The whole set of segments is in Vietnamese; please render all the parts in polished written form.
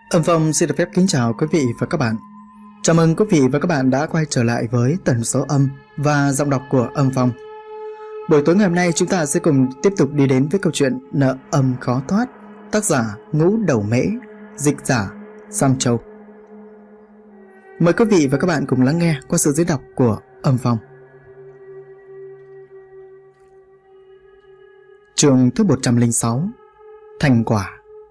Âm Phong xin được phép kính chào quý vị và các bạn. Chào mừng quý vị và các bạn đã quay trở lại với tần số âm và giọng đọc của Âm Phong. Buổi tối ngày hôm nay chúng ta sẽ cùng tiếp tục đi đến với câu chuyện Nợ âm khó thoát, tác giả Ngũ Đầu Mễ, dịch giả Sam Châu. Mời quý vị và các bạn cùng lắng nghe qua sự diễn đọc của Âm Phong. Chương thứ 106, Thành quả.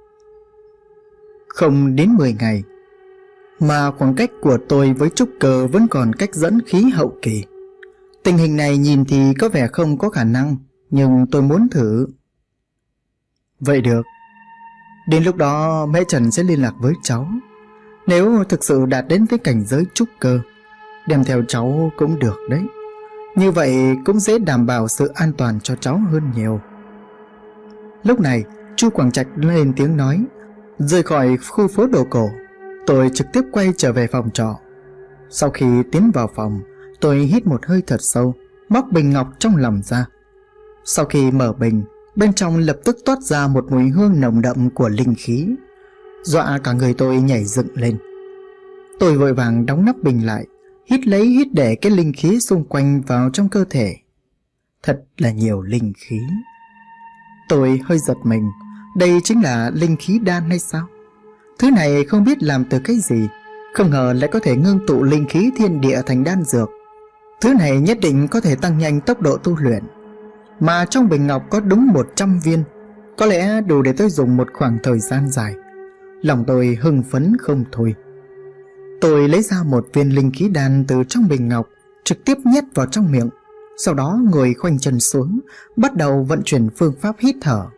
Không đến 10 ngày mà khoảng cách của tôi với trúc cơ vẫn còn cách dẫn khí hậu kỳ. Tình hình này nhìn thì có vẻ không có khả năng, nhưng tôi muốn thử. Vậy được, đến lúc đó mẹ Trần sẽ liên lạc với cháu. Nếu thực sự đạt đến với cảnh giới trúc cơ, đem theo cháu cũng được đấy. Như vậy cũng dễ đảm bảo sự an toàn cho cháu hơn nhiều. Lúc này Chu Quảng Trạch lên tiếng nói. Rời khỏi khu phố đồ cổ, tôi trực tiếp quay trở về phòng trọ. Sau khi tiến vào phòng, tôi hít một hơi thật sâu, móc bình ngọc trong lòng ra. Sau khi mở bình, bên trong lập tức toát ra một mùi hương nồng đậm của linh khí, dọa cả người tôi nhảy dựng lên. Tôi vội vàng đóng nắp bình lại, hít lấy hít để cái linh khí xung quanh vào trong cơ thể. Thật là nhiều linh khí. Tôi hơi giật mình. Đây chính là linh khí đan hay sao? Thứ này không biết làm từ cái gì, không ngờ lại có thể ngưng tụ linh khí thiên địa thành đan dược. Thứ này nhất định có thể tăng nhanh tốc độ tu luyện. Mà trong bình ngọc có đúng 100 viên, có lẽ đủ để tôi dùng một khoảng thời gian dài. Lòng tôi hưng phấn không thôi. Tôi lấy ra một viên linh khí đan từ trong bình ngọc, trực tiếp nhét vào trong miệng. Sau đó ngồi khoanh chân xuống, bắt đầu vận chuyển phương pháp hít thở.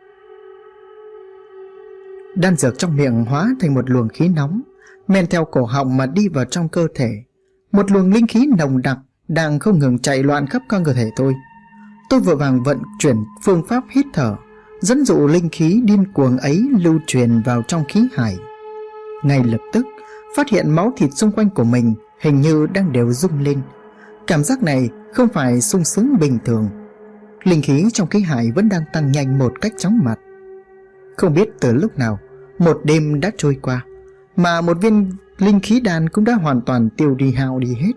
Đan dược trong miệng hóa thành một luồng khí nóng, men theo cổ họng mà đi vào trong cơ thể. Một luồng linh khí nồng đặc đang không ngừng chạy loạn khắp cơ thể tôi. Tôi vội vàng vận chuyển phương pháp hít thở, dẫn dụ linh khí điên cuồng ấy lưu truyền vào trong khí hải. Ngay lập tức, phát hiện máu thịt xung quanh của mình hình như đang đều rung lên. Cảm giác này không phải sung sướng bình thường. Linh khí trong khí hải vẫn đang tăng nhanh một cách chóng mặt. Không biết từ lúc nào, một đêm đã trôi qua, mà một viên linh khí đan cũng đã hoàn toàn tiêu đi hao đi hết.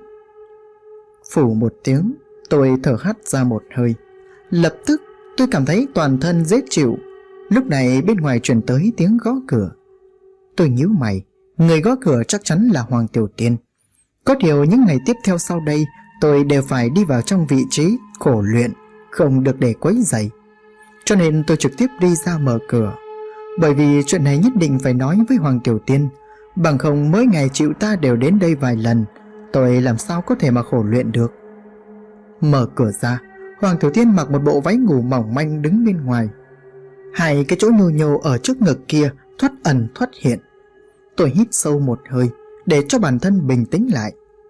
Phủ một tiếng, tôi thở hắt ra một hơi. Lập tức tôi cảm thấy toàn thân dễ chịu. Lúc này bên ngoài truyền tới tiếng gõ cửa. Tôi nhíu mày, người gõ cửa chắc chắn là Hoàng Tiểu Tiên. Có điều những ngày tiếp theo sau đây, tôi đều phải đi vào trong vị trí khổ luyện, không được để quấy rầy. Cho nên tôi trực tiếp đi ra mở cửa. Bởi vì chuyện này nhất định phải nói với Hoàng Tiểu Tiên, bằng không mỗi ngày chịu ta đều đến đây vài lần, tôi làm sao có thể mà khổ luyện được. Mở cửa ra, Hoàng Tiểu Tiên mặc một bộ váy ngủ mỏng manh đứng bên ngoài. Hai cái chỗ nhô nhô ở trước ngực kia thoát ẩn thoát hiện. Tôi hít sâu một hơi để cho bản thân bình tĩnh lại.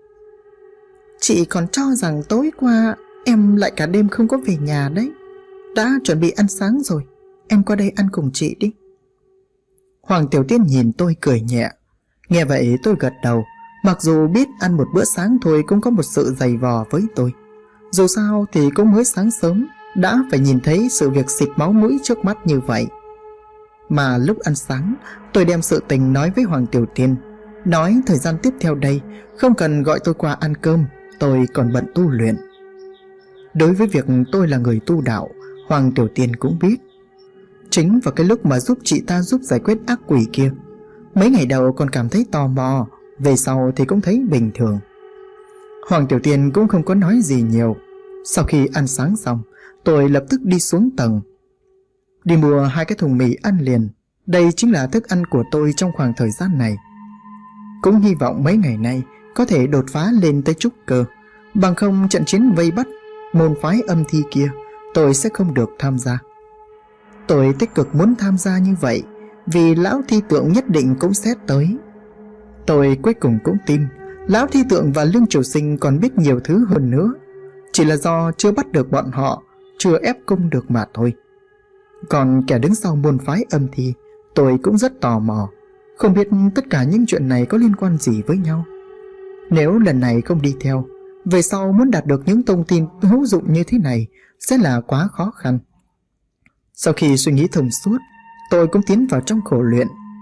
Chị còn cho rằng tối qua em lại cả đêm không có về nhà đấy. Đã chuẩn bị ăn sáng rồi, em qua đây ăn cùng chị đi. Hoàng Tiểu Tiên nhìn tôi cười nhẹ. Nghe vậy tôi gật đầu. Mặc dù biết ăn một bữa sáng thôi cũng có một sự dày vò với tôi. Dù sao thì cũng mới sáng sớm đã phải nhìn thấy sự việc xịt máu mũi trước mắt như vậy. Mà lúc ăn sáng, tôi đem sự tình nói với Hoàng Tiểu Tiên, nói thời gian tiếp theo đây không cần gọi tôi qua ăn cơm, tôi còn bận tu luyện. Đối với việc tôi là người tu đạo, Hoàng Tiểu Tiên cũng biết. Chính vào cái lúc mà giúp chị ta giúp giải quyết ác quỷ kia, mấy ngày đầu còn cảm thấy tò mò, về sau thì cũng thấy bình thường. Hoàng Tiểu Tiên cũng không có nói gì nhiều. Sau khi ăn sáng xong, tôi lập tức đi xuống tầng, đi mua 2 cái thùng mì ăn liền. Đây chính là thức ăn của tôi trong khoảng thời gian này. Cũng hy vọng mấy ngày nay có thể đột phá lên tới trúc cơ, bằng không trận chiến vây bắt môn phái âm thi kia tôi sẽ không được tham gia. Tôi tích cực muốn tham gia như vậy vì lão thi tượng nhất định cũng sẽ tới. Tôi cuối cùng cũng tin lão thi tượng và Lương Triều Sinh còn biết nhiều thứ hơn nữa, chỉ là do chưa bắt được bọn họ, chưa ép cung được mà thôi. Còn kẻ đứng sau môn phái âm thi, tôi cũng rất tò mò, không biết tất cả những chuyện này có liên quan gì với nhau. Nếu lần này không đi theo, về sau muốn đạt được những thông tin hữu dụng như thế này sẽ là quá khó khăn. Sau khi suy nghĩ thông suốt, tôi cũng tiến vào trong khổ luyện.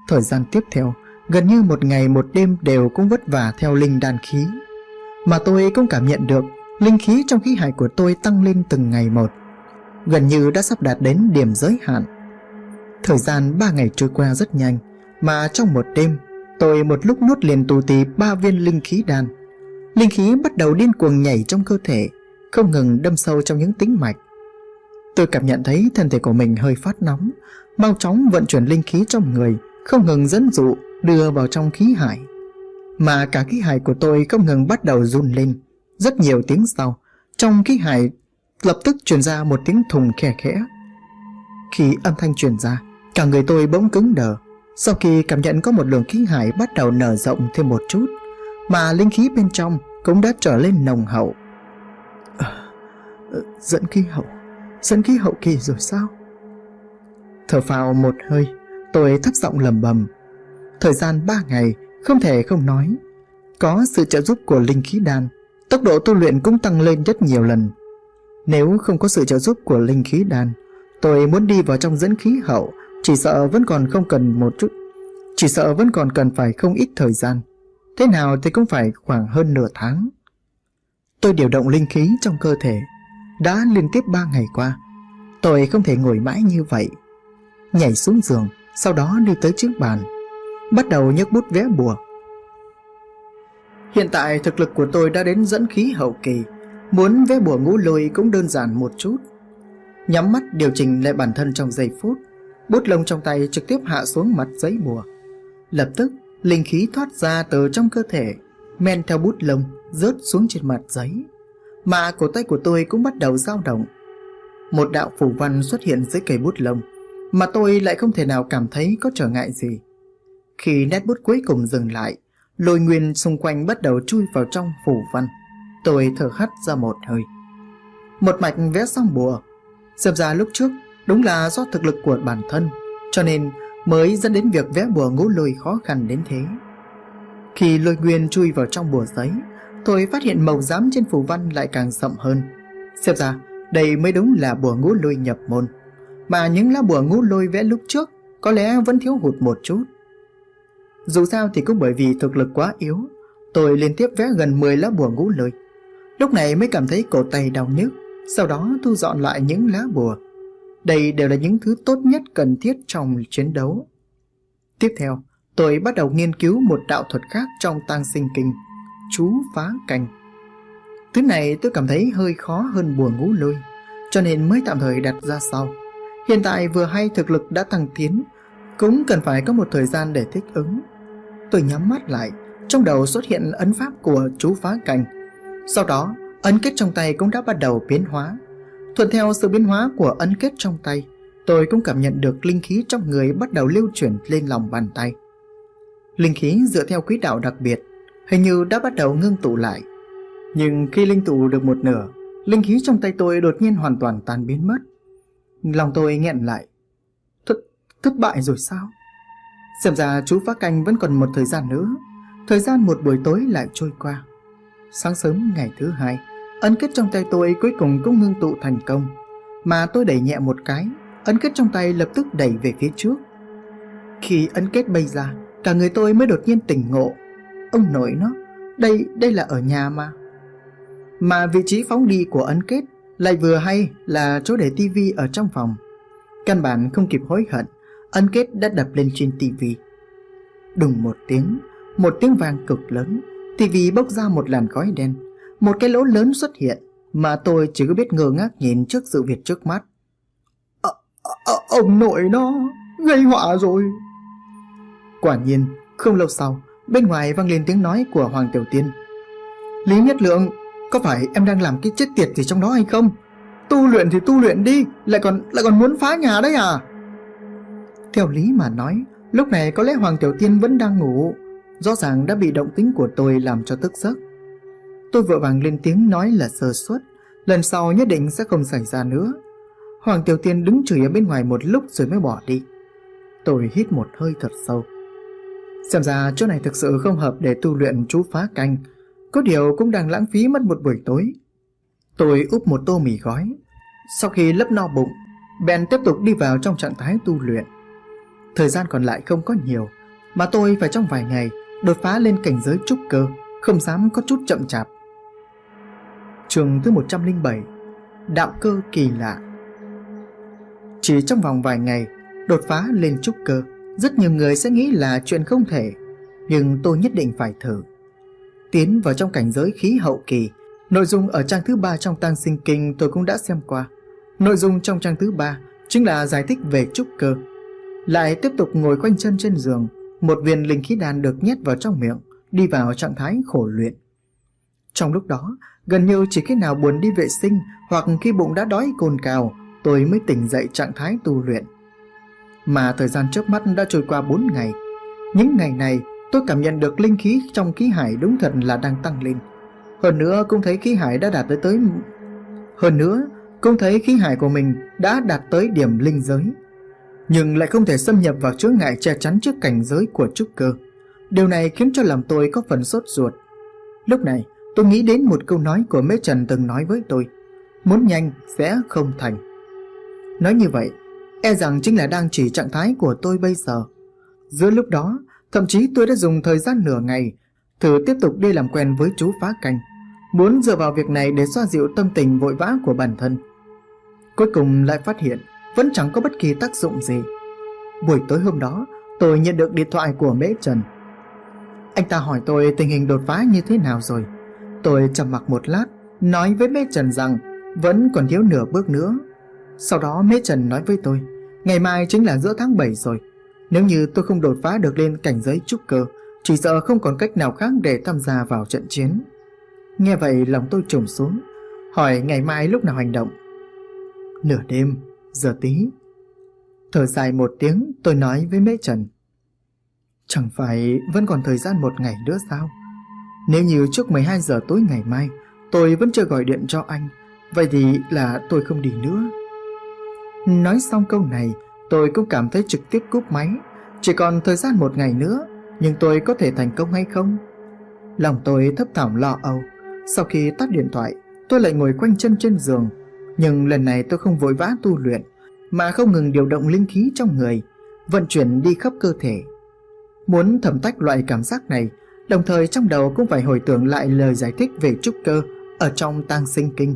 Thời gian tiếp theo, gần như một ngày một đêm đều cũng vất vả theo linh đan khí. Mà tôi cũng cảm nhận được linh khí trong khí hải của tôi tăng lên từng ngày một, gần như đã sắp đạt đến điểm giới hạn. Thời gian 3 ngày trôi qua rất nhanh, mà trong một đêm, tôi một lúc nuốt liền tù tì 3 viên linh khí đan. Linh khí bắt đầu điên cuồng nhảy trong cơ thể, không ngừng đâm sâu trong những tĩnh mạch. Tôi cảm nhận thấy thân thể của mình hơi phát nóng, mau chóng vận chuyển linh khí trong người, không ngừng dẫn dụ đưa vào trong khí hải. Mà cả khí hải của tôi không ngừng bắt đầu run lên. Rất nhiều tiếng sau, trong khí hải lập tức truyền ra một tiếng thùng khe khẽ. Khi âm thanh truyền ra, cả người tôi bỗng cứng đờ. Sau khi cảm nhận có một luồng khí hải bắt đầu nở rộng thêm một chút, mà linh khí bên trong cũng đã trở lên nồng hậu. Dẫn khí hậu kỳ rồi sao? Thở phào một hơi, tôi thấp giọng lẩm bẩm. Thời gian 3 ngày, không thể không nói, có sự trợ giúp của linh khí đan, tốc độ tu luyện cũng tăng lên rất nhiều lần. Nếu không có sự trợ giúp của linh khí đan, tôi muốn đi vào trong dẫn khí hậu chỉ sợ vẫn còn cần phải không ít thời gian. Thế nào thì cũng phải khoảng hơn nửa tháng. Tôi điều động linh khí trong cơ thể. Đã liên tiếp 3 ngày qua, tôi không thể ngồi mãi như vậy. Nhảy xuống giường, sau đó đi tới trước bàn, bắt đầu nhấc bút vẽ bùa. Hiện tại thực lực của tôi đã đến dẫn khí hậu kỳ, muốn vẽ bùa ngũ lôi cũng đơn giản một chút. Nhắm mắt điều chỉnh lại bản thân trong giây phút, bút lông trong tay trực tiếp hạ xuống mặt giấy bùa. Lập tức linh khí thoát ra từ trong cơ thể, men theo bút lông rớt xuống trên mặt giấy, mà cổ tay của tôi cũng bắt đầu dao động. Một đạo phù văn xuất hiện dưới cây bút lông, mà tôi lại không thể nào cảm thấy có trở ngại gì. Khi nét bút cuối cùng dừng lại, lôi nguyên xung quanh bắt đầu chui vào trong phù văn. Tôi thở hắt ra một hơi, một mạch vẽ xong bùa. Xem ra lúc trước đúng là do thực lực của bản thân, cho nên mới dẫn đến việc vẽ bùa ngũ lôi khó khăn đến thế. Khi lôi nguyên chui vào trong bùa giấy, tôi phát hiện màu giám trên phù văn lại càng sậm hơn. Xem ra đây mới đúng là bùa ngũ lôi nhập môn, mà những lá bùa ngũ lôi vẽ lúc trước có lẽ vẫn thiếu hụt một chút. Dù sao thì cũng bởi vì thực lực quá yếu, tôi liên tiếp vẽ gần 10 lá bùa ngũ lôi. Lúc này mới cảm thấy cổ tay đau nhức, sau đó thu dọn lại những lá bùa. Đây đều là những thứ tốt nhất cần thiết trong chiến đấu. Tiếp theo, tôi bắt đầu nghiên cứu một đạo thuật khác trong Tang Sinh Kinh, chú phá canh. Thứ này tôi cảm thấy hơi khó hơn bùa ngũ lôi, cho nên mới tạm thời đặt ra sau. Hiện tại vừa hay thực lực đã tăng tiến, cũng cần phải có một thời gian để thích ứng. Tôi nhắm mắt lại, trong đầu xuất hiện ấn pháp của chú phá canh. Sau đó, ấn kết trong tay cũng đã bắt đầu biến hóa. Thuận theo sự biến hóa của ấn kết trong tay, tôi cũng cảm nhận được linh khí trong người bắt đầu lưu chuyển lên lòng bàn tay. Linh khí dựa theo quỹ đạo đặc biệt, hình như đã bắt đầu ngưng tụ lại. Nhưng khi linh tụ được một nửa, linh khí trong tay tôi đột nhiên hoàn toàn tan biến mất. Lòng tôi nghẹn lại. Thất bại rồi sao? Xem ra chú phá canh vẫn còn một thời gian nữa. Thời gian một buổi tối lại trôi qua. Sáng sớm ngày thứ hai, ấn kết trong tay tôi cuối cùng cũng ngưng tụ thành công. Mà tôi đẩy nhẹ một cái, ấn kết trong tay lập tức đẩy về phía trước. Khi ấn kết bay ra, cả người tôi mới đột nhiên tỉnh ngộ. Ông nội nó, đây là ở nhà mà. Mà vị trí phóng đi của ấn kết lại vừa hay là chỗ để tivi ở trong phòng. Căn bản không kịp hối hận, ấn kết đã đập lên trên tivi. Đùng một tiếng vang cực lớn, tivi bốc ra một làn khói đen. Một cái lỗ lớn xuất hiện, mà tôi chỉ có biết ngơ ngác nhìn trước sự việc trước mắt. Ông nội nó gây họa rồi. Quả nhiên, không lâu sau, bên ngoài vang lên tiếng nói của Hoàng Tiểu Tiên. Lý Nhất Lượng, có phải em đang làm cái chết tiệt gì trong đó hay không? Tu luyện thì tu luyện đi, lại còn muốn phá nhà đấy à? Theo lý mà nói, lúc này có lẽ Hoàng Tiểu Tiên vẫn đang ngủ, rõ ràng đã bị động tĩnh của tôi làm cho thức giấc. Tôi vội vàng lên tiếng nói là sơ suất, lần sau nhất định sẽ không xảy ra nữa. Hoàng Tiểu Tiên đứng chửi ở bên ngoài một lúc rồi mới bỏ đi. Tôi hít một hơi thật sâu. Xem ra chỗ này thực sự không hợp để tu luyện chú phá canh, có điều cũng đang lãng phí mất một buổi tối. Tôi úp một tô mì gói. Sau khi lấp no bụng, bèn tiếp tục đi vào trong trạng thái tu luyện. Thời gian còn lại không có nhiều, mà tôi phải trong vài ngày đột phá lên cảnh giới trúc cơ, không dám có chút chậm chạp. Chương thứ 107: Đạo cơ kỳ lạ. Chỉ trong vòng vài ngày đột phá lên trúc cơ, rất nhiều người sẽ nghĩ là chuyện không thể, nhưng tôi nhất định phải thử. Tiến vào trong cảnh giới khí hậu kỳ. Nội dung ở trang thứ 3 trong Tăng Sinh Kinh tôi cũng đã xem qua. Nội dung trong trang thứ 3 chính là giải thích về trúc cơ. Lại tiếp tục ngồi quanh chân trên giường, một viên linh khí đan được nhét vào trong miệng, đi vào trạng thái khổ luyện. Trong lúc đó, gần như chỉ khi nào buồn đi vệ sinh hoặc khi bụng đã đói cồn cào, tôi mới tỉnh dậy trạng thái tu luyện. Mà thời gian chớp mắt đã trôi qua 4 ngày. Những ngày này tôi cảm nhận được linh khí trong khí hải đúng thật là đang tăng lên. Hơn nữa cũng thấy khí hải của mình đã đạt tới điểm linh giới, nhưng lại không thể xâm nhập vào chướng ngại che chắn trước cảnh giới của trúc cơ. Điều này khiến cho lòng tôi có phần sốt ruột. Lúc này tôi nghĩ đến một câu nói của Mễ Trần từng nói với tôi: muốn nhanh sẽ không thành. Nói như vậy e rằng chính là đang chỉ trạng thái của tôi bây giờ. Giữa lúc đó thậm chí tôi đã dùng thời gian nửa ngày thử tiếp tục đi làm quen với chú phá canh, muốn dựa vào việc này để xoa dịu tâm tình vội vã của bản thân. Cuối cùng lại phát hiện vẫn chẳng có bất kỳ tác dụng gì. Buổi tối hôm đó tôi nhận được điện thoại của Mễ Trần. Anh ta hỏi tôi tình hình đột phá như thế nào rồi. Tôi trầm mặc một lát, nói với Mễ Trần rằng vẫn còn thiếu nửa bước nữa. Sau đó Mễ Trần nói với tôi, ngày mai chính là giữa tháng 7 rồi. Nếu như tôi không đột phá được lên cảnh giới trúc cơ, chỉ sợ không còn cách nào khác để tham gia vào trận chiến. Nghe vậy lòng tôi trùng xuống, hỏi ngày mai lúc nào hành động. Nửa đêm, giờ tí. Thở dài một tiếng, tôi nói với Mễ Trần, chẳng phải vẫn còn thời gian 1 ngày nữa sao? Nếu như trước 12 giờ tối ngày mai tôi vẫn chưa gọi điện cho anh, vậy thì là tôi không đi nữa. Nói xong câu này tôi cũng cảm thấy trực tiếp cúp máy. Chỉ còn thời gian 1 ngày nữa, nhưng tôi có thể thành công hay không? Lòng tôi thấp thỏm lo âu. Sau khi tắt điện thoại, tôi lại ngồi quanh chân trên giường. Nhưng lần này tôi không vội vã tu luyện, mà không ngừng điều động linh khí trong người, vận chuyển đi khắp cơ thể. Muốn thẩm tách loại cảm giác này, đồng thời trong đầu cũng phải hồi tưởng lại lời giải thích về trúc cơ ở trong Tang Sinh Kinh.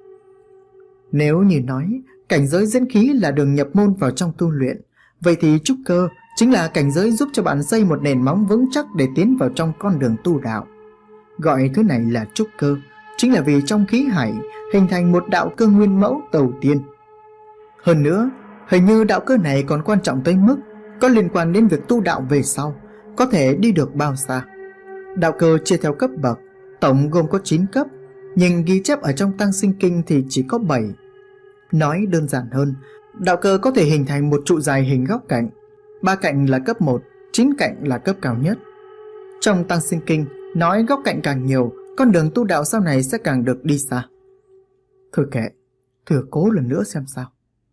Nếu như nói cảnh giới dẫn khí là đường nhập môn vào trong tu luyện, vậy thì trúc cơ chính là cảnh giới giúp cho bạn xây một nền móng vững chắc để tiến vào trong con đường tu đạo. Gọi thứ này là trúc cơ chính là vì trong khí hải hình thành một đạo cơ nguyên mẫu đầu tiên. Hơn nữa, hình như đạo cơ này còn quan trọng tới mức có liên quan đến việc tu đạo về sau có thể đi được bao xa. Đạo cơ chia theo cấp bậc, tổng gồm có 9 cấp, nhưng ghi chép ở trong Tang Sinh Kinh thì chỉ có 7. Nói đơn giản hơn, đạo cơ có thể hình thành một trụ dài hình góc cạnh. 3 cạnh là cấp 1, 9 cạnh là cấp cao nhất. Trong Tang Sinh Kinh nói góc cạnh càng nhiều, con đường tu đạo sau này sẽ càng được đi xa. Thôi kệ, thử cố lần nữa xem sao.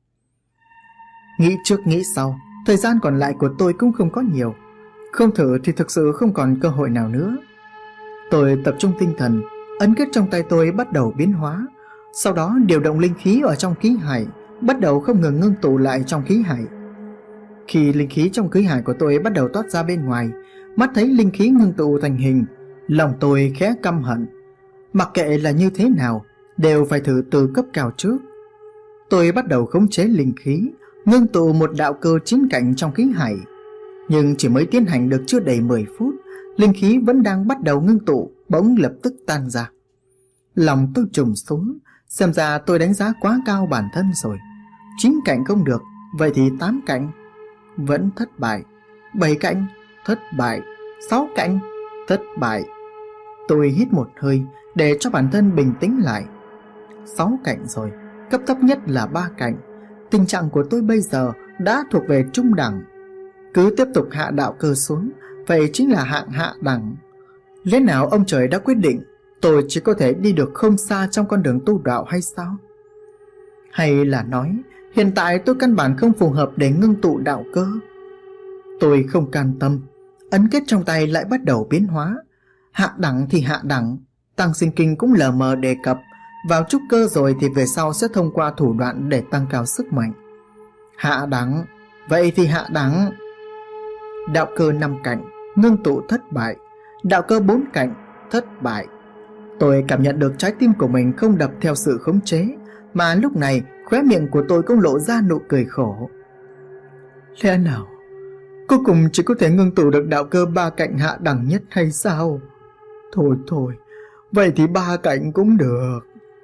Nghĩ trước nghĩ sau, thời gian còn lại của tôi cũng không có nhiều. Không thử thì thực sự không còn cơ hội nào nữa. Tôi tập trung tinh thần, ấn kết trong tay tôi bắt đầu biến hóa. Sau đó điều động linh khí ở trong khí hải, bắt đầu không ngừng ngưng tụ lại trong khí hải. Khi linh khí trong khí hải của tôi bắt đầu toát ra bên ngoài, mắt thấy linh khí ngưng tụ thành hình, lòng tôi khẽ căm hận. Mặc kệ là như thế nào, đều phải thử từ cấp cao trước. Tôi bắt đầu khống chế linh khí, ngưng tụ một đạo cơ 9 cạnh trong khí hải. Nhưng chỉ mới tiến hành được chưa đầy 10 phút, linh khí vẫn đang bắt đầu ngưng tụ, bỗng lập tức tan ra. Lòng tôi trùng xuống, xem ra tôi đánh giá quá cao bản thân rồi. 9 cạnh không được, vậy thì 8 cạnh vẫn thất bại, 7 cạnh thất bại, 6 cạnh thất bại. Tôi hít một hơi để cho bản thân bình tĩnh lại. 6 cạnh rồi, cấp thấp nhất là 3 cạnh. Tình trạng của tôi bây giờ đã thuộc về trung đẳng. Cứ tiếp tục hạ đạo cơ xuống, vậy chính là hạng hạ đẳng. Lẽ nào ông trời đã quyết định tôi chỉ có thể đi được không xa trong con đường tu đạo hay sao? Hay là nói hiện tại tôi căn bản không phù hợp để ngưng tụ đạo cơ? Tôi không can tâm, ấn kết trong tay lại bắt đầu biến hóa. Hạ đẳng thì hạ đẳng, Tang Sinh Kinh cũng lờ mờ đề cập, vào trúc cơ rồi thì về sau sẽ thông qua thủ đoạn để tăng cao sức mạnh. Hạ đẳng, vậy thì hạ đẳng. Đạo cơ 5 cạnh, ngưng tụ thất bại. Đạo cơ 4 cạnh, thất bại. Tôi cảm nhận được trái tim của mình không đập theo sự khống chế, mà lúc này khóe miệng của tôi cũng lộ ra nụ cười khổ. Lẽ nào cuối cùng chỉ có thể ngưng tụ được đạo cơ 3 cạnh hạ đẳng nhất hay sao? Thôi, vậy thì 3 cạnh cũng được.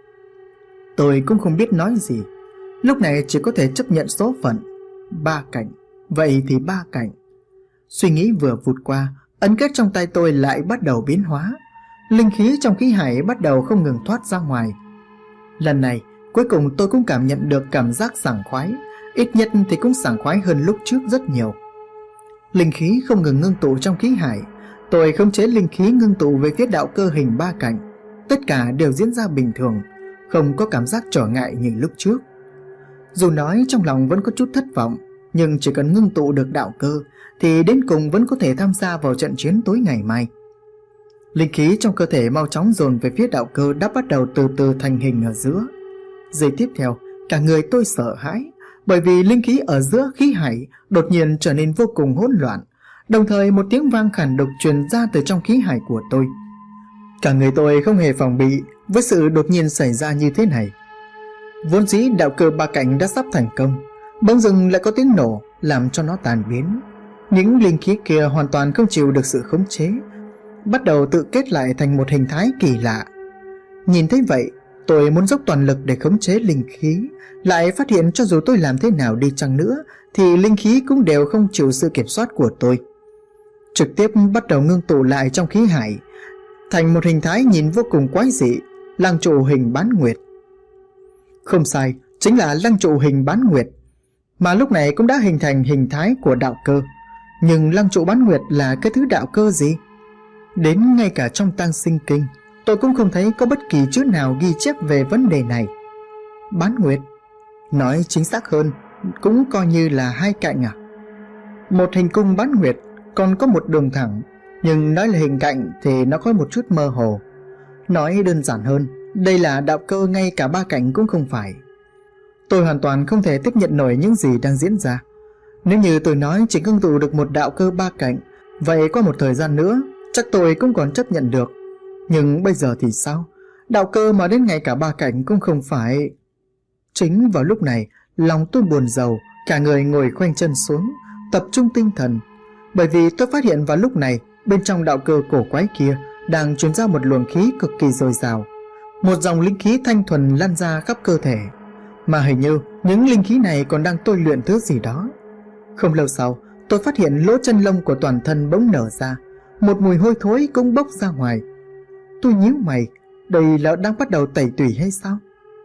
Tôi cũng không biết nói gì. Lúc này chỉ có thể chấp nhận số phận. 3 cạnh, vậy thì 3 cạnh. Suy nghĩ vừa vụt qua, ấn kết trong tay tôi lại bắt đầu biến hóa. Linh khí trong khí hải bắt đầu không ngừng thoát ra ngoài. Lần này, cuối cùng tôi cũng cảm nhận được cảm giác sảng khoái. Ít nhất thì cũng sảng khoái hơn lúc trước rất nhiều. Linh khí không ngừng ngưng tụ trong khí hải. Tôi khống chế linh khí ngưng tụ về phía đạo cơ hình 3 cạnh. Tất cả đều diễn ra bình thường, không có cảm giác trở ngại như lúc trước. Dù nói trong lòng vẫn có chút thất vọng, nhưng chỉ cần ngưng tụ được đạo cơ thì đến cùng vẫn có thể tham gia vào trận chiến tối ngày mai. Linh khí trong cơ thể mau chóng dồn về phía đạo cơ đã bắt đầu từ từ thành hình ở giữa. Giây tiếp theo, cả người tôi sợ hãi, bởi vì linh khí ở giữa khí hải đột nhiên trở nên vô cùng hỗn loạn. Đồng thời một tiếng vang khản độc truyền ra từ trong khí hải của tôi. Cả người tôi không hề phòng bị với sự đột nhiên xảy ra như thế này. Vốn dĩ đạo cơ 3 cạnh đã sắp thành công, bỗng dưng lại có tiếng nổ làm cho nó tan biến. Những linh khí kia hoàn toàn không chịu được sự khống chế, bắt đầu tự kết lại thành một hình thái kỳ lạ. Nhìn thấy vậy, tôi muốn dốc toàn lực để khống chế linh khí, lại phát hiện cho dù tôi làm thế nào đi chăng nữa thì linh khí cũng đều không chịu sự kiểm soát của tôi. Trực tiếp bắt đầu ngưng tụ lại trong khí hải, thành một hình thái nhìn vô cùng quái dị, lăng trụ hình bán nguyệt. Không sai, chính là lăng trụ hình bán nguyệt, mà lúc này cũng đã hình thành hình thái của đạo cơ. Nhưng lăng trụ bán nguyệt là cái thứ đạo cơ gì? Đến ngay cả trong Tang Sinh Kinh, tôi cũng không thấy có bất kỳ chữ nào ghi chép về vấn đề này. Bán nguyệt, nói chính xác hơn, cũng coi như là 2 cạnh à? Một hình cung bán nguyệt, còn có một đường thẳng, nhưng nói là hình cạnh thì nó có một chút mơ hồ. Nói đơn giản hơn, đây là đạo cơ ngay cả 3 cạnh cũng không phải. Tôi hoàn toàn không thể tiếp nhận nổi những gì đang diễn ra. Nếu như tôi nói chỉ ngưng tụ được một đạo cơ 3 cạnh, vậy qua một thời gian nữa chắc tôi cũng còn chấp nhận được. Nhưng bây giờ thì sao? Đạo cơ mà đến ngay cả 3 cạnh cũng không phải. Chính vào lúc này, lòng tôi buồn rầu, cả người ngồi khoanh chân xuống, tập trung tinh thần. Bởi vì tôi phát hiện vào lúc này, bên trong đạo cơ cổ quái kia đang truyền ra một luồng khí cực kỳ dồi dào. Một dòng linh khí thanh thuần lan ra khắp cơ thể, mà hình như những linh khí này còn đang tôi luyện thứ gì đó. Không lâu sau, tôi phát hiện lỗ chân lông của toàn thân bỗng nở ra, một mùi hôi thối cũng bốc ra ngoài. Tôi nhíu mày, đây là đang bắt đầu tẩy tủy hay sao?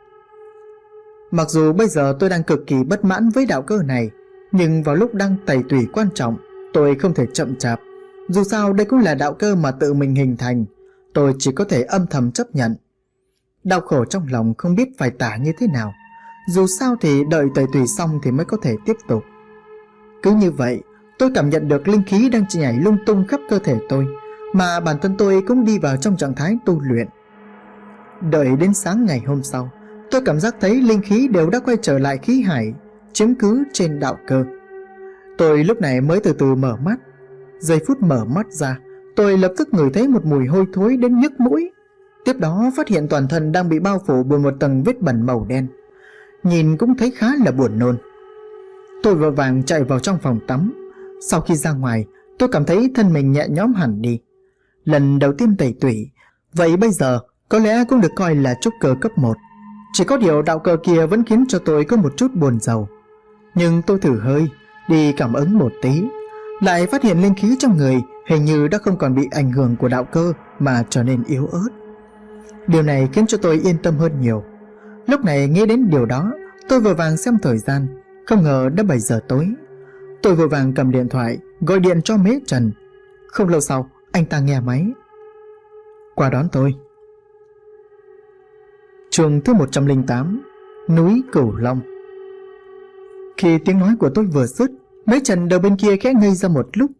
Mặc dù bây giờ tôi đang cực kỳ bất mãn với đạo cơ này, nhưng vào lúc đang tẩy tủy quan trọng, tôi không thể chậm chạp. Dù sao đây cũng là đạo cơ mà tự mình hình thành, tôi chỉ có thể âm thầm chấp nhận. Đau khổ trong lòng không biết phải tả như thế nào. Dù sao thì đợi tẩy tủy xong thì mới có thể tiếp tục. Cứ như vậy, tôi cảm nhận được linh khí đang nhảy lung tung khắp cơ thể tôi, mà bản thân tôi cũng đi vào trong trạng thái tu luyện. Đợi đến sáng ngày hôm sau, tôi cảm giác thấy linh khí đều đã quay trở lại khí hải, chiếm cứ trên đạo cơ. Tôi lúc này mới từ từ mở mắt. Giây phút mở mắt ra, tôi lập tức ngửi thấy một mùi hôi thối đến nhức mũi. Tiếp đó phát hiện toàn thân đang bị bao phủ bởi một tầng vết bẩn màu đen, nhìn cũng thấy khá là buồn nôn. Tôi vội vàng chạy vào trong phòng tắm. Sau khi ra ngoài, tôi cảm thấy thân mình nhẹ nhõm hẳn đi. Lần đầu tiên tẩy tủy, vậy bây giờ có lẽ cũng được coi là trúc cơ cấp 1. Chỉ có điều đạo cơ kia vẫn khiến cho tôi có một chút buồn rầu. Nhưng tôi thử hơi đi cảm ứng một tí, lại phát hiện linh khí trong người hình như đã không còn bị ảnh hưởng của đạo cơ mà trở nên yếu ớt. Điều này khiến cho tôi yên tâm hơn nhiều. Lúc này nghĩ đến điều đó, tôi vội vàng xem thời gian, không ngờ đã 7 giờ tối. Tôi vội vàng cầm điện thoại gọi điện cho Mễ Trần. Không lâu sau, anh ta nghe máy. Qua đón tôi. Chương thứ 108, núi Cửu Long. Khi tiếng nói của tôi vừa dứt, Mễ Trần đầu bên kia khẽ ngây ra một lúc.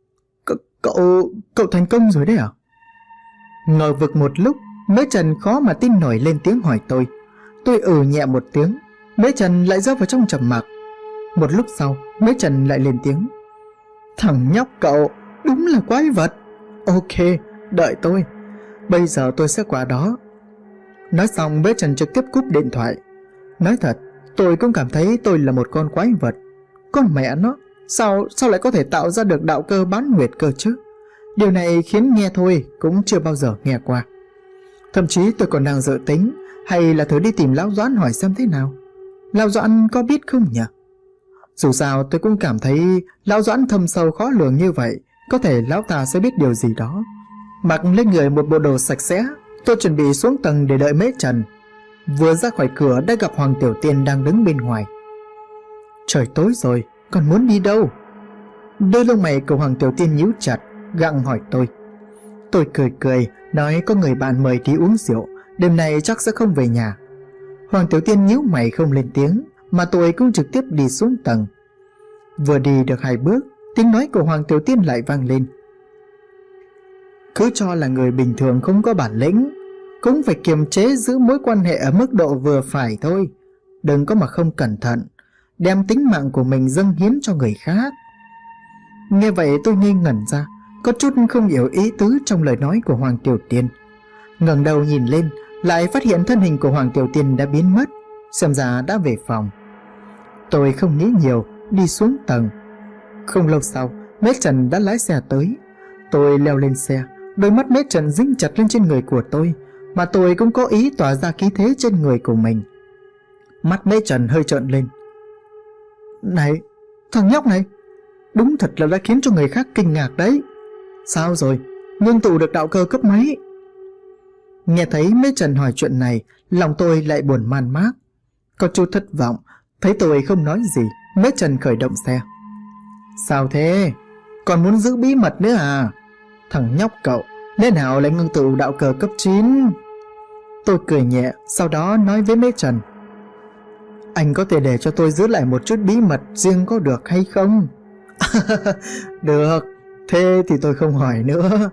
Cậu thành công rồi đấy à? Ngờ vực một lúc, Mễ Trần khó mà tin nổi lên tiếng hỏi tôi. Tôi nhẹ một tiếng. Mễ Trần lại rơi vào trong trầm mặc. Một lúc sau, Mễ Trần lại lên tiếng. Thằng nhóc cậu, đúng là quái vật. Ok, đợi tôi. Bây giờ tôi sẽ qua đó. Nói xong Bế Trần trực tiếp cúp điện thoại. Nói thật, tôi cũng cảm thấy tôi là một con quái vật. Con mẹ nó, sao lại có thể tạo ra được đạo cơ bán nguyệt cơ chứ? Điều này khiến nghe thôi cũng chưa bao giờ nghe qua. Thậm chí tôi còn đang dự tính hay là thử đi tìm Lão Doãn hỏi xem thế nào. Lão Doãn có biết không nhỉ? Dù sao tôi cũng cảm thấy Lão Doãn thâm sâu khó lường như vậy, có thể lão ta sẽ biết điều gì đó. Mặc lên người một bộ đồ sạch sẽ, tôi chuẩn bị xuống tầng để đợi Mễ Trần. Vừa ra khỏi cửa đã gặp Hoàng Tiểu Tiên đang đứng bên ngoài. Trời tối rồi, còn muốn đi đâu? Đôi lông mày của Hoàng Tiểu Tiên nhíu chặt, gặng hỏi tôi. Tôi cười nói có người bạn mời đi uống rượu, đêm nay chắc sẽ không về nhà. Hoàng Tiểu Tiên nhíu mày không lên tiếng, mà tôi cũng trực tiếp đi xuống tầng. Vừa đi được 2 bước, tiếng nói của Hoàng Tiểu Tiên lại vang lên. Cứ cho là người bình thường không có bản lĩnh, cũng phải kiềm chế giữ mối quan hệ ở mức độ vừa phải thôi. Đừng có mà không cẩn thận đem tính mạng của mình dâng hiến cho người khác. Nghe vậy tôi ngây ngẩn ra, có chút không hiểu ý tứ trong lời nói của Hoàng Tiểu Tiên. Ngẩng đầu nhìn lên, lại phát hiện thân hình của Hoàng Tiểu Tiên đã biến mất, xem ra đã về phòng. Tôi không nghĩ nhiều, đi xuống tầng. Không lâu sau, Mễ Trần đã lái xe tới. Tôi leo lên xe, đôi mắt Mễ Trần dính chặt lên trên người của tôi, mà tôi cũng có ý tỏa ra khí thế trên người của mình. Mắt Mễ Trần hơi trợn lên. Này, thằng nhóc này, đúng thật là đã khiến cho người khác kinh ngạc đấy. Sao rồi, ngưng tụ được đạo cơ cấp mấy? Nghe thấy Mễ Trần hỏi chuyện này, lòng tôi lại buồn man mác. Có chút thất vọng, thấy tôi không nói gì, Mễ Trần khởi động xe. Sao thế? Còn muốn giữ bí mật nữa à? Thằng nhóc cậu, lẽ nào lại ngưng tụ đạo cơ cấp 9? Tôi cười nhẹ, sau đó nói với Mễ Trần. Anh có thể để cho tôi giữ lại một chút bí mật riêng có được hay không? Được, thế thì tôi không hỏi nữa.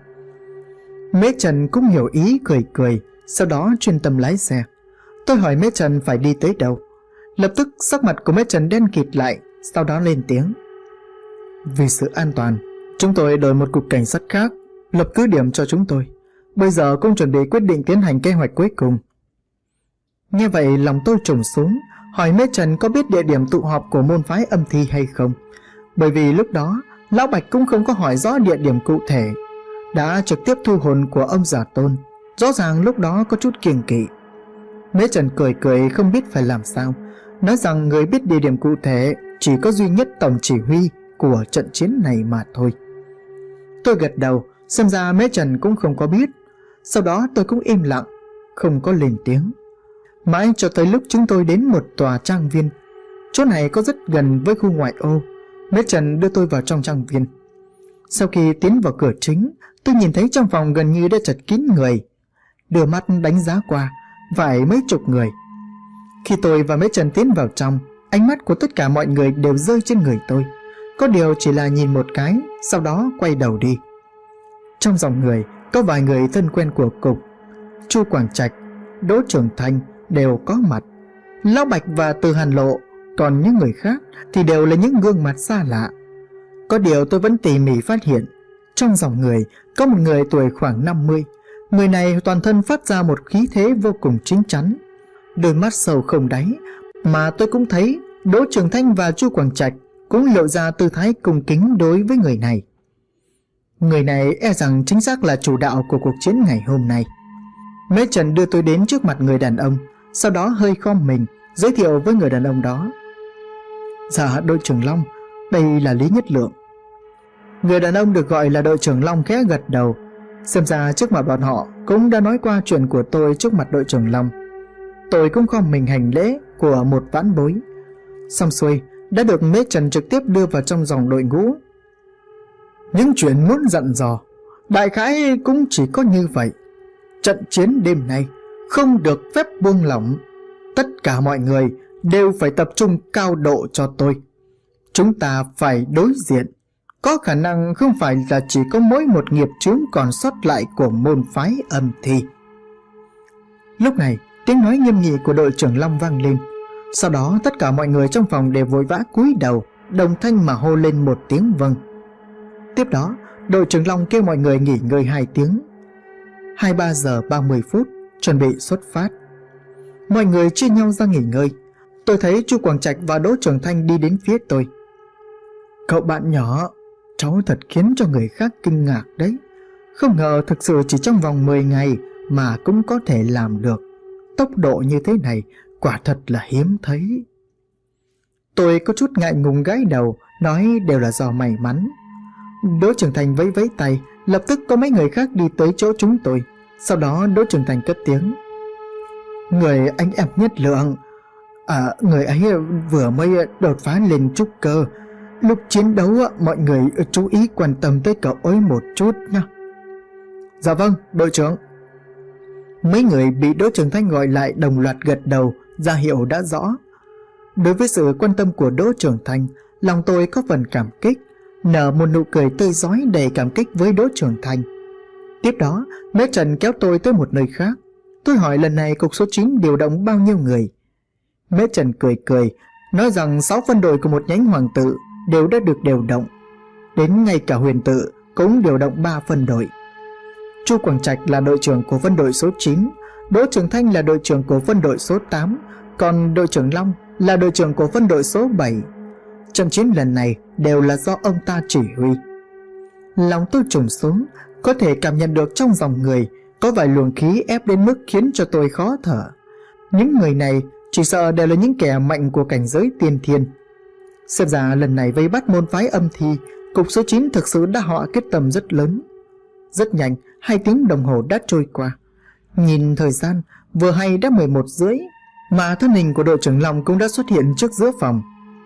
Mễ Trần cũng hiểu ý, cười, sau đó chuyên tâm lái xe. Tôi hỏi Mễ Trần phải đi tới đâu. Lập tức sắc mặt của Mễ Trần đen kịt lại, sau đó lên tiếng. Vì sự an toàn, chúng tôi đổi một cục cảnh sát khác lập cứ điểm cho chúng tôi. Bây giờ cũng chuẩn bị quyết định tiến hành kế hoạch cuối cùng. Nghe vậy lòng tôi trùng xuống, hỏi Mễ Trần có biết địa điểm tụ họp của môn phái âm thi hay không. Bởi vì lúc đó Lão Bạch cũng không có hỏi rõ địa điểm cụ thể, đã trực tiếp thu hồn của ông Giả Tôn. Rõ ràng lúc đó có chút kiêng kỵ. Mễ Trần cười không biết phải làm sao, nói rằng người biết địa điểm cụ thể chỉ có duy nhất tổng chỉ huy của trận chiến này mà thôi. Tôi gật đầu, xem ra Mễ Trần cũng không có biết. Sau đó tôi cũng im lặng, không có lên tiếng. Mãi cho tới lúc chúng tôi đến một tòa trang viên. Chỗ này có rất gần với khu ngoại ô. Mễ Trần đưa tôi vào trong trang viên. Sau khi tiến vào cửa chính, tôi nhìn thấy trong phòng gần như đã chật kín người. Đưa mắt đánh giá qua, vài mấy chục người. Khi tôi và Mễ Trần tiến vào trong, ánh mắt của tất cả mọi người đều rơi trên người tôi. Có điều chỉ là nhìn một cái, sau đó quay đầu đi. Trong dòng người có vài người thân quen của cục. Chu Quảng Trạch, Đỗ Trường Thanh đều có mặt. Lão Bạch và Từ Hàn Lộ, còn những người khác thì đều là những gương mặt xa lạ. Có điều tôi vẫn tỉ mỉ phát hiện, trong dòng người có một người tuổi khoảng 50. Người này toàn thân phát ra một khí thế vô cùng chín chắn, đôi mắt sâu không đáy. Mà tôi cũng thấy Đỗ Trường Thanh và Chu Quảng Trạch cũng lộ ra tư thái cung kính đối với người này. Người này e rằng chính xác là chủ đạo của cuộc chiến ngày hôm nay. Mễ Trần đưa tôi đến trước mặt người đàn ông, sau đó hơi khom mình giới thiệu với người đàn ông đó. Dạ, đội trưởng Long, đây là Lý Nhất Lượng. Người đàn ông được gọi là đội trưởng Long khẽ gật đầu. Xem ra trước mặt bọn họ cũng đã nói qua chuyện của tôi trước mặt đội trưởng Long. Tôi cũng khom mình hành lễ của một vãn bối. Xong xuôi, đã được Mễ Trần trực tiếp đưa vào trong dòng đội ngũ. Những chuyện muốn dặn dò đại khái cũng chỉ có như vậy. Trận chiến đêm nay không được phép buông lỏng. Tất cả mọi người đều phải tập trung cao độ cho tôi. Chúng ta phải đối diện. Có khả năng không phải là chỉ có mỗi một nghiệp chướng còn sót lại của môn phái âm thi. Lúc này tiếng nói nghiêm nghị của đội trưởng Long vang lên. Sau đó tất cả mọi người trong phòng đều vội vã cúi đầu, đồng thanh mà hô lên một tiếng vâng. Tiếp đó, đội trưởng Long kêu mọi người nghỉ ngơi 2 tiếng. 23 giờ 30 phút, chuẩn bị xuất phát. Mọi người chia nhau ra nghỉ ngơi. Tôi thấy Chu Quảng Trạch và Đỗ Trường Thanh đi đến phía tôi. Cậu bạn nhỏ, cháu thật khiến cho người khác kinh ngạc đấy. Không ngờ thực sự chỉ trong vòng 10 ngày mà cũng có thể làm được. Tốc độ như thế này quả thật là hiếm thấy. Tôi có chút ngại ngùng gãi đầu, nói đều là do may mắn. Đỗ Trường Thành vẫy vẫy tay, lập tức có mấy người khác đi tới chỗ chúng tôi. Sau đó Đỗ Trường Thành cất tiếng. Người anh em nhất lượng, người ấy vừa mới đột phá lên trúc cơ. Lúc chiến đấu mọi người chú ý quan tâm tới cậu ấy một chút nha. Dạ vâng, đội trưởng. Mấy người bị Đỗ Trường Thanh gọi lại đồng loạt gật đầu, ra hiệu đã rõ. Đối với sự quan tâm của Đỗ Trường Thanh, lòng tôi có phần cảm kích, nở một nụ cười tươi rói đầy cảm kích với Đỗ Trường Thanh. Tiếp đó, Mễ Trần kéo tôi tới một nơi khác. Tôi hỏi lần này cục số 9 điều động bao nhiêu người. Mễ Trần cười cười, nói rằng 6 phân đội của một nhánh hoàng tự đều đã được điều động. Đến ngay cả huyền tự cũng điều động 3 phân đội. Chu Quảng Trạch là đội trưởng của phân đội số 9, Đỗ Trường Thanh là đội trưởng của phân đội số 8, còn đội trưởng Long là đội trưởng của phân đội số 7. Trận chiến lần này đều là do ông ta chỉ huy. Lòng tôi trùng xuống, có thể cảm nhận được trong dòng người có vài luồng khí ép đến mức khiến cho tôi khó thở. Những người này chỉ sợ đều là những kẻ mạnh của cảnh giới tiên thiên. Xem ra lần này vây bắt môn phái Âm Thi, cục số 9 thực sự đã họa kết tâm rất lớn. Rất nhanh, 2 tiếng đồng hồ đã trôi qua. Nhìn thời gian, vừa hay đã 11:30, mà thân hình của đội trưởng Long cũng đã xuất hiện trước giữa phòng.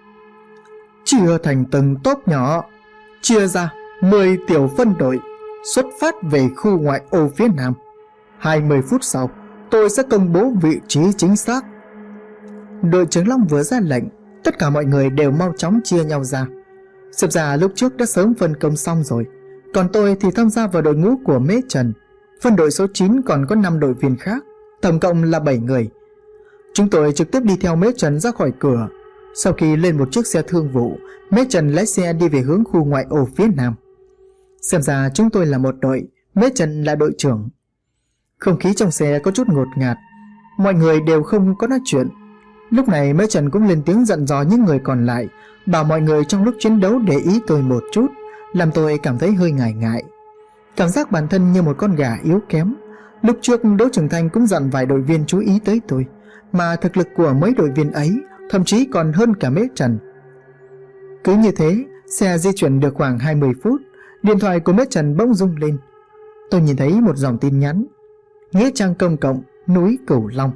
Chia thành từng tốp nhỏ, chia ra 10 tiểu phân đội, xuất phát về khu ngoại ô phía nam. 20 phút sau, tôi sẽ công bố vị trí chính xác. Đội trưởng Long vừa ra lệnh, tất cả mọi người đều mau chóng chia nhau ra. Xem ra lúc trước đã sớm phân công xong rồi. Còn tôi thì tham gia vào đội ngũ của Mễ Trần. Phân đội số 9 còn có 5 đội viên khác, tổng cộng là 7 người. Chúng tôi trực tiếp đi theo Mễ Trần ra khỏi cửa. Sau khi lên một chiếc xe thương vụ, Mễ Trần lái xe đi về hướng khu ngoại ô phía nam. Xem ra chúng tôi là một đội, Mễ Trần là đội trưởng. Không khí trong xe có chút ngột ngạt, mọi người đều không có nói chuyện. Lúc này Mễ Trần cũng lên tiếng dặn dò những người còn lại, bảo mọi người trong lúc chiến đấu để ý tôi một chút, làm tôi cảm thấy hơi ngại ngại. Cảm giác bản thân như một con gà yếu kém. Lúc trước Đỗ Trường Thanh cũng dặn vài đội viên chú ý tới tôi, mà thực lực của mấy đội viên ấy thậm chí còn hơn cả Mễ Trần. Cứ như thế, xe di chuyển được khoảng 20 phút, điện thoại của Mễ Trần bỗng rung lên. Tôi nhìn thấy một dòng tin nhắn: Nghĩa trang công cộng, núi Cửu Long.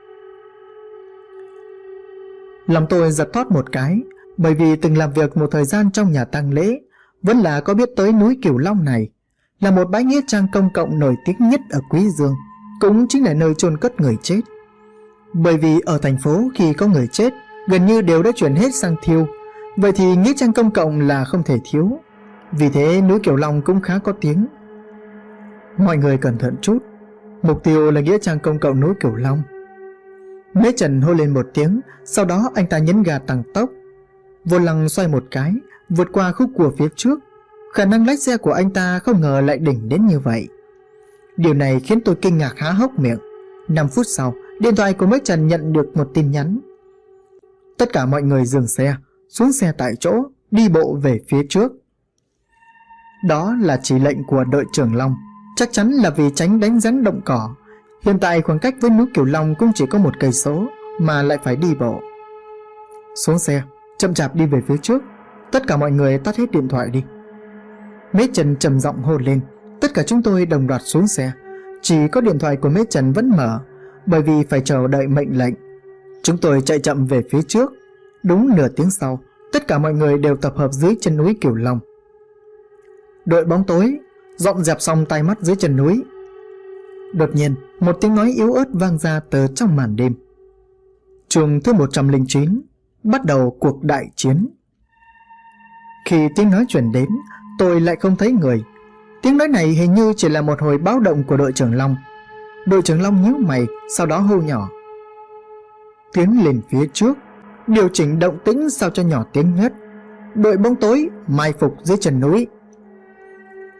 Lòng tôi giật thót một cái, bởi vì từng làm việc một thời gian trong nhà tang lễ, vẫn là có biết tới núi Cửu Long này, là một bãi nghĩa trang công cộng nổi tiếng nhất ở Quý Dương, cũng chính là nơi chôn cất người chết. Bởi vì ở thành phố khi có người chết, gần như đều đã chuyển hết sang thiêu, vậy thì nghĩa trang công cộng là không thể thiếu. Vì thế núi Cửu Long cũng khá có tiếng. Mọi người cẩn thận chút, mục tiêu là nghĩa trang công cộng núi Cửu Long. Mễ Trần hô lên một tiếng, sau đó anh ta nhấn ga tăng tốc. Vô lăng xoay một cái, vượt qua khúc cua phía trước. Khả năng lái xe của anh ta không ngờ lại đỉnh đến như vậy. Điều này khiến tôi kinh ngạc há hốc miệng. 5 phút sau, điện thoại của Mễ Trần nhận được một tin nhắn: Tất cả mọi người dừng xe, xuống xe tại chỗ, đi bộ về phía trước. Đó là chỉ lệnh của đội trưởng Long, chắc chắn là vì tránh đánh rắn động cỏ. Hiện tại khoảng cách với núi Cửu Long cũng chỉ có 1 cây số, mà lại phải đi bộ. Xuống xe, chậm chạp đi về phía trước. Tất cả mọi người tắt hết điện thoại đi. Mễ Trần trầm giọng hô lên. Tất cả chúng tôi đồng loạt xuống xe. Chỉ có điện thoại của Mễ Trần vẫn mở, bởi vì phải chờ đợi mệnh lệnh. Chúng tôi chạy chậm về phía trước. Đúng nửa tiếng sau, tất cả mọi người đều tập hợp dưới chân núi Cửu Long. Đội bóng tối dọn dẹp xong tai mắt dưới chân núi. Đột nhiên, một tiếng nói yếu ớt vang ra từ trong màn đêm. Trường thứ 109, bắt đầu cuộc đại chiến. Khi tiếng nói truyền đến, tôi lại không thấy người. Tiếng nói này hình như chỉ là một hồi báo động của đội trưởng Long. Đội trưởng Long nhíu mày, sau đó hô nhỏ: Tiến lên phía trước, điều chỉnh động tĩnh sao cho nhỏ tiếng nhất. Đội bóng tối mai phục dưới chân núi.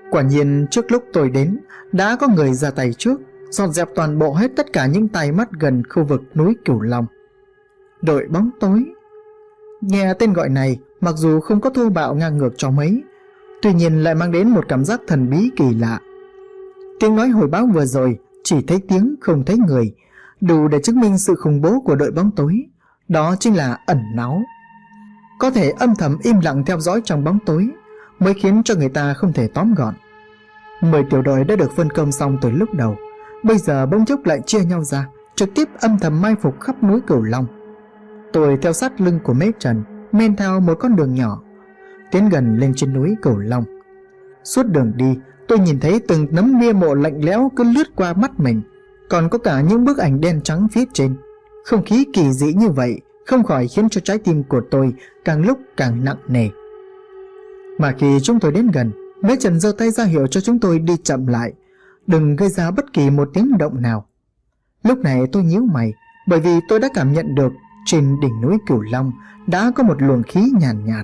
Quả nhiên trước lúc tôi đến, đã có người ra tay trước, dọn dẹp toàn bộ hết tất cả những tai mắt gần khu vực núi Cửu Long. Đội bóng tối. Nghe tên gọi này, mặc dù không có thô bạo ngang ngược cho mấy, tuy nhiên lại mang đến một cảm giác thần bí kỳ lạ. Tiếng nói hồi báo vừa rồi chỉ thấy tiếng không thấy người, đủ để chứng minh sự khủng bố của đội bóng tối. Đó chính là ẩn náu. Có thể âm thầm im lặng theo dõi trong bóng tối mới khiến cho người ta không thể tóm gọn. 10 tiểu đội đã được phân công xong từ lúc đầu, bây giờ bỗng chốc lại chia nhau ra, trực tiếp âm thầm mai phục khắp núi Cửu Long. Tôi theo sát lưng của Mễ Trần, men theo một con đường nhỏ, tiến gần lên trên núi Cửu Long. Suốt đường đi, tôi nhìn thấy từng nấm bia mộ lạnh lẽo cứ lướt qua mắt mình, còn có cả những bức ảnh đen trắng phía trên. Không khí kỳ dị như vậy không khỏi khiến cho trái tim của tôi càng lúc càng nặng nề. Mà khi chúng tôi đến gần, Mễ Trần giơ tay ra hiệu cho chúng tôi đi chậm lại, đừng gây ra bất kỳ một tiếng động nào. Lúc này tôi nhíu mày, bởi vì tôi đã cảm nhận được trên đỉnh núi Cửu Long đã có một luồng khí nhàn nhạt.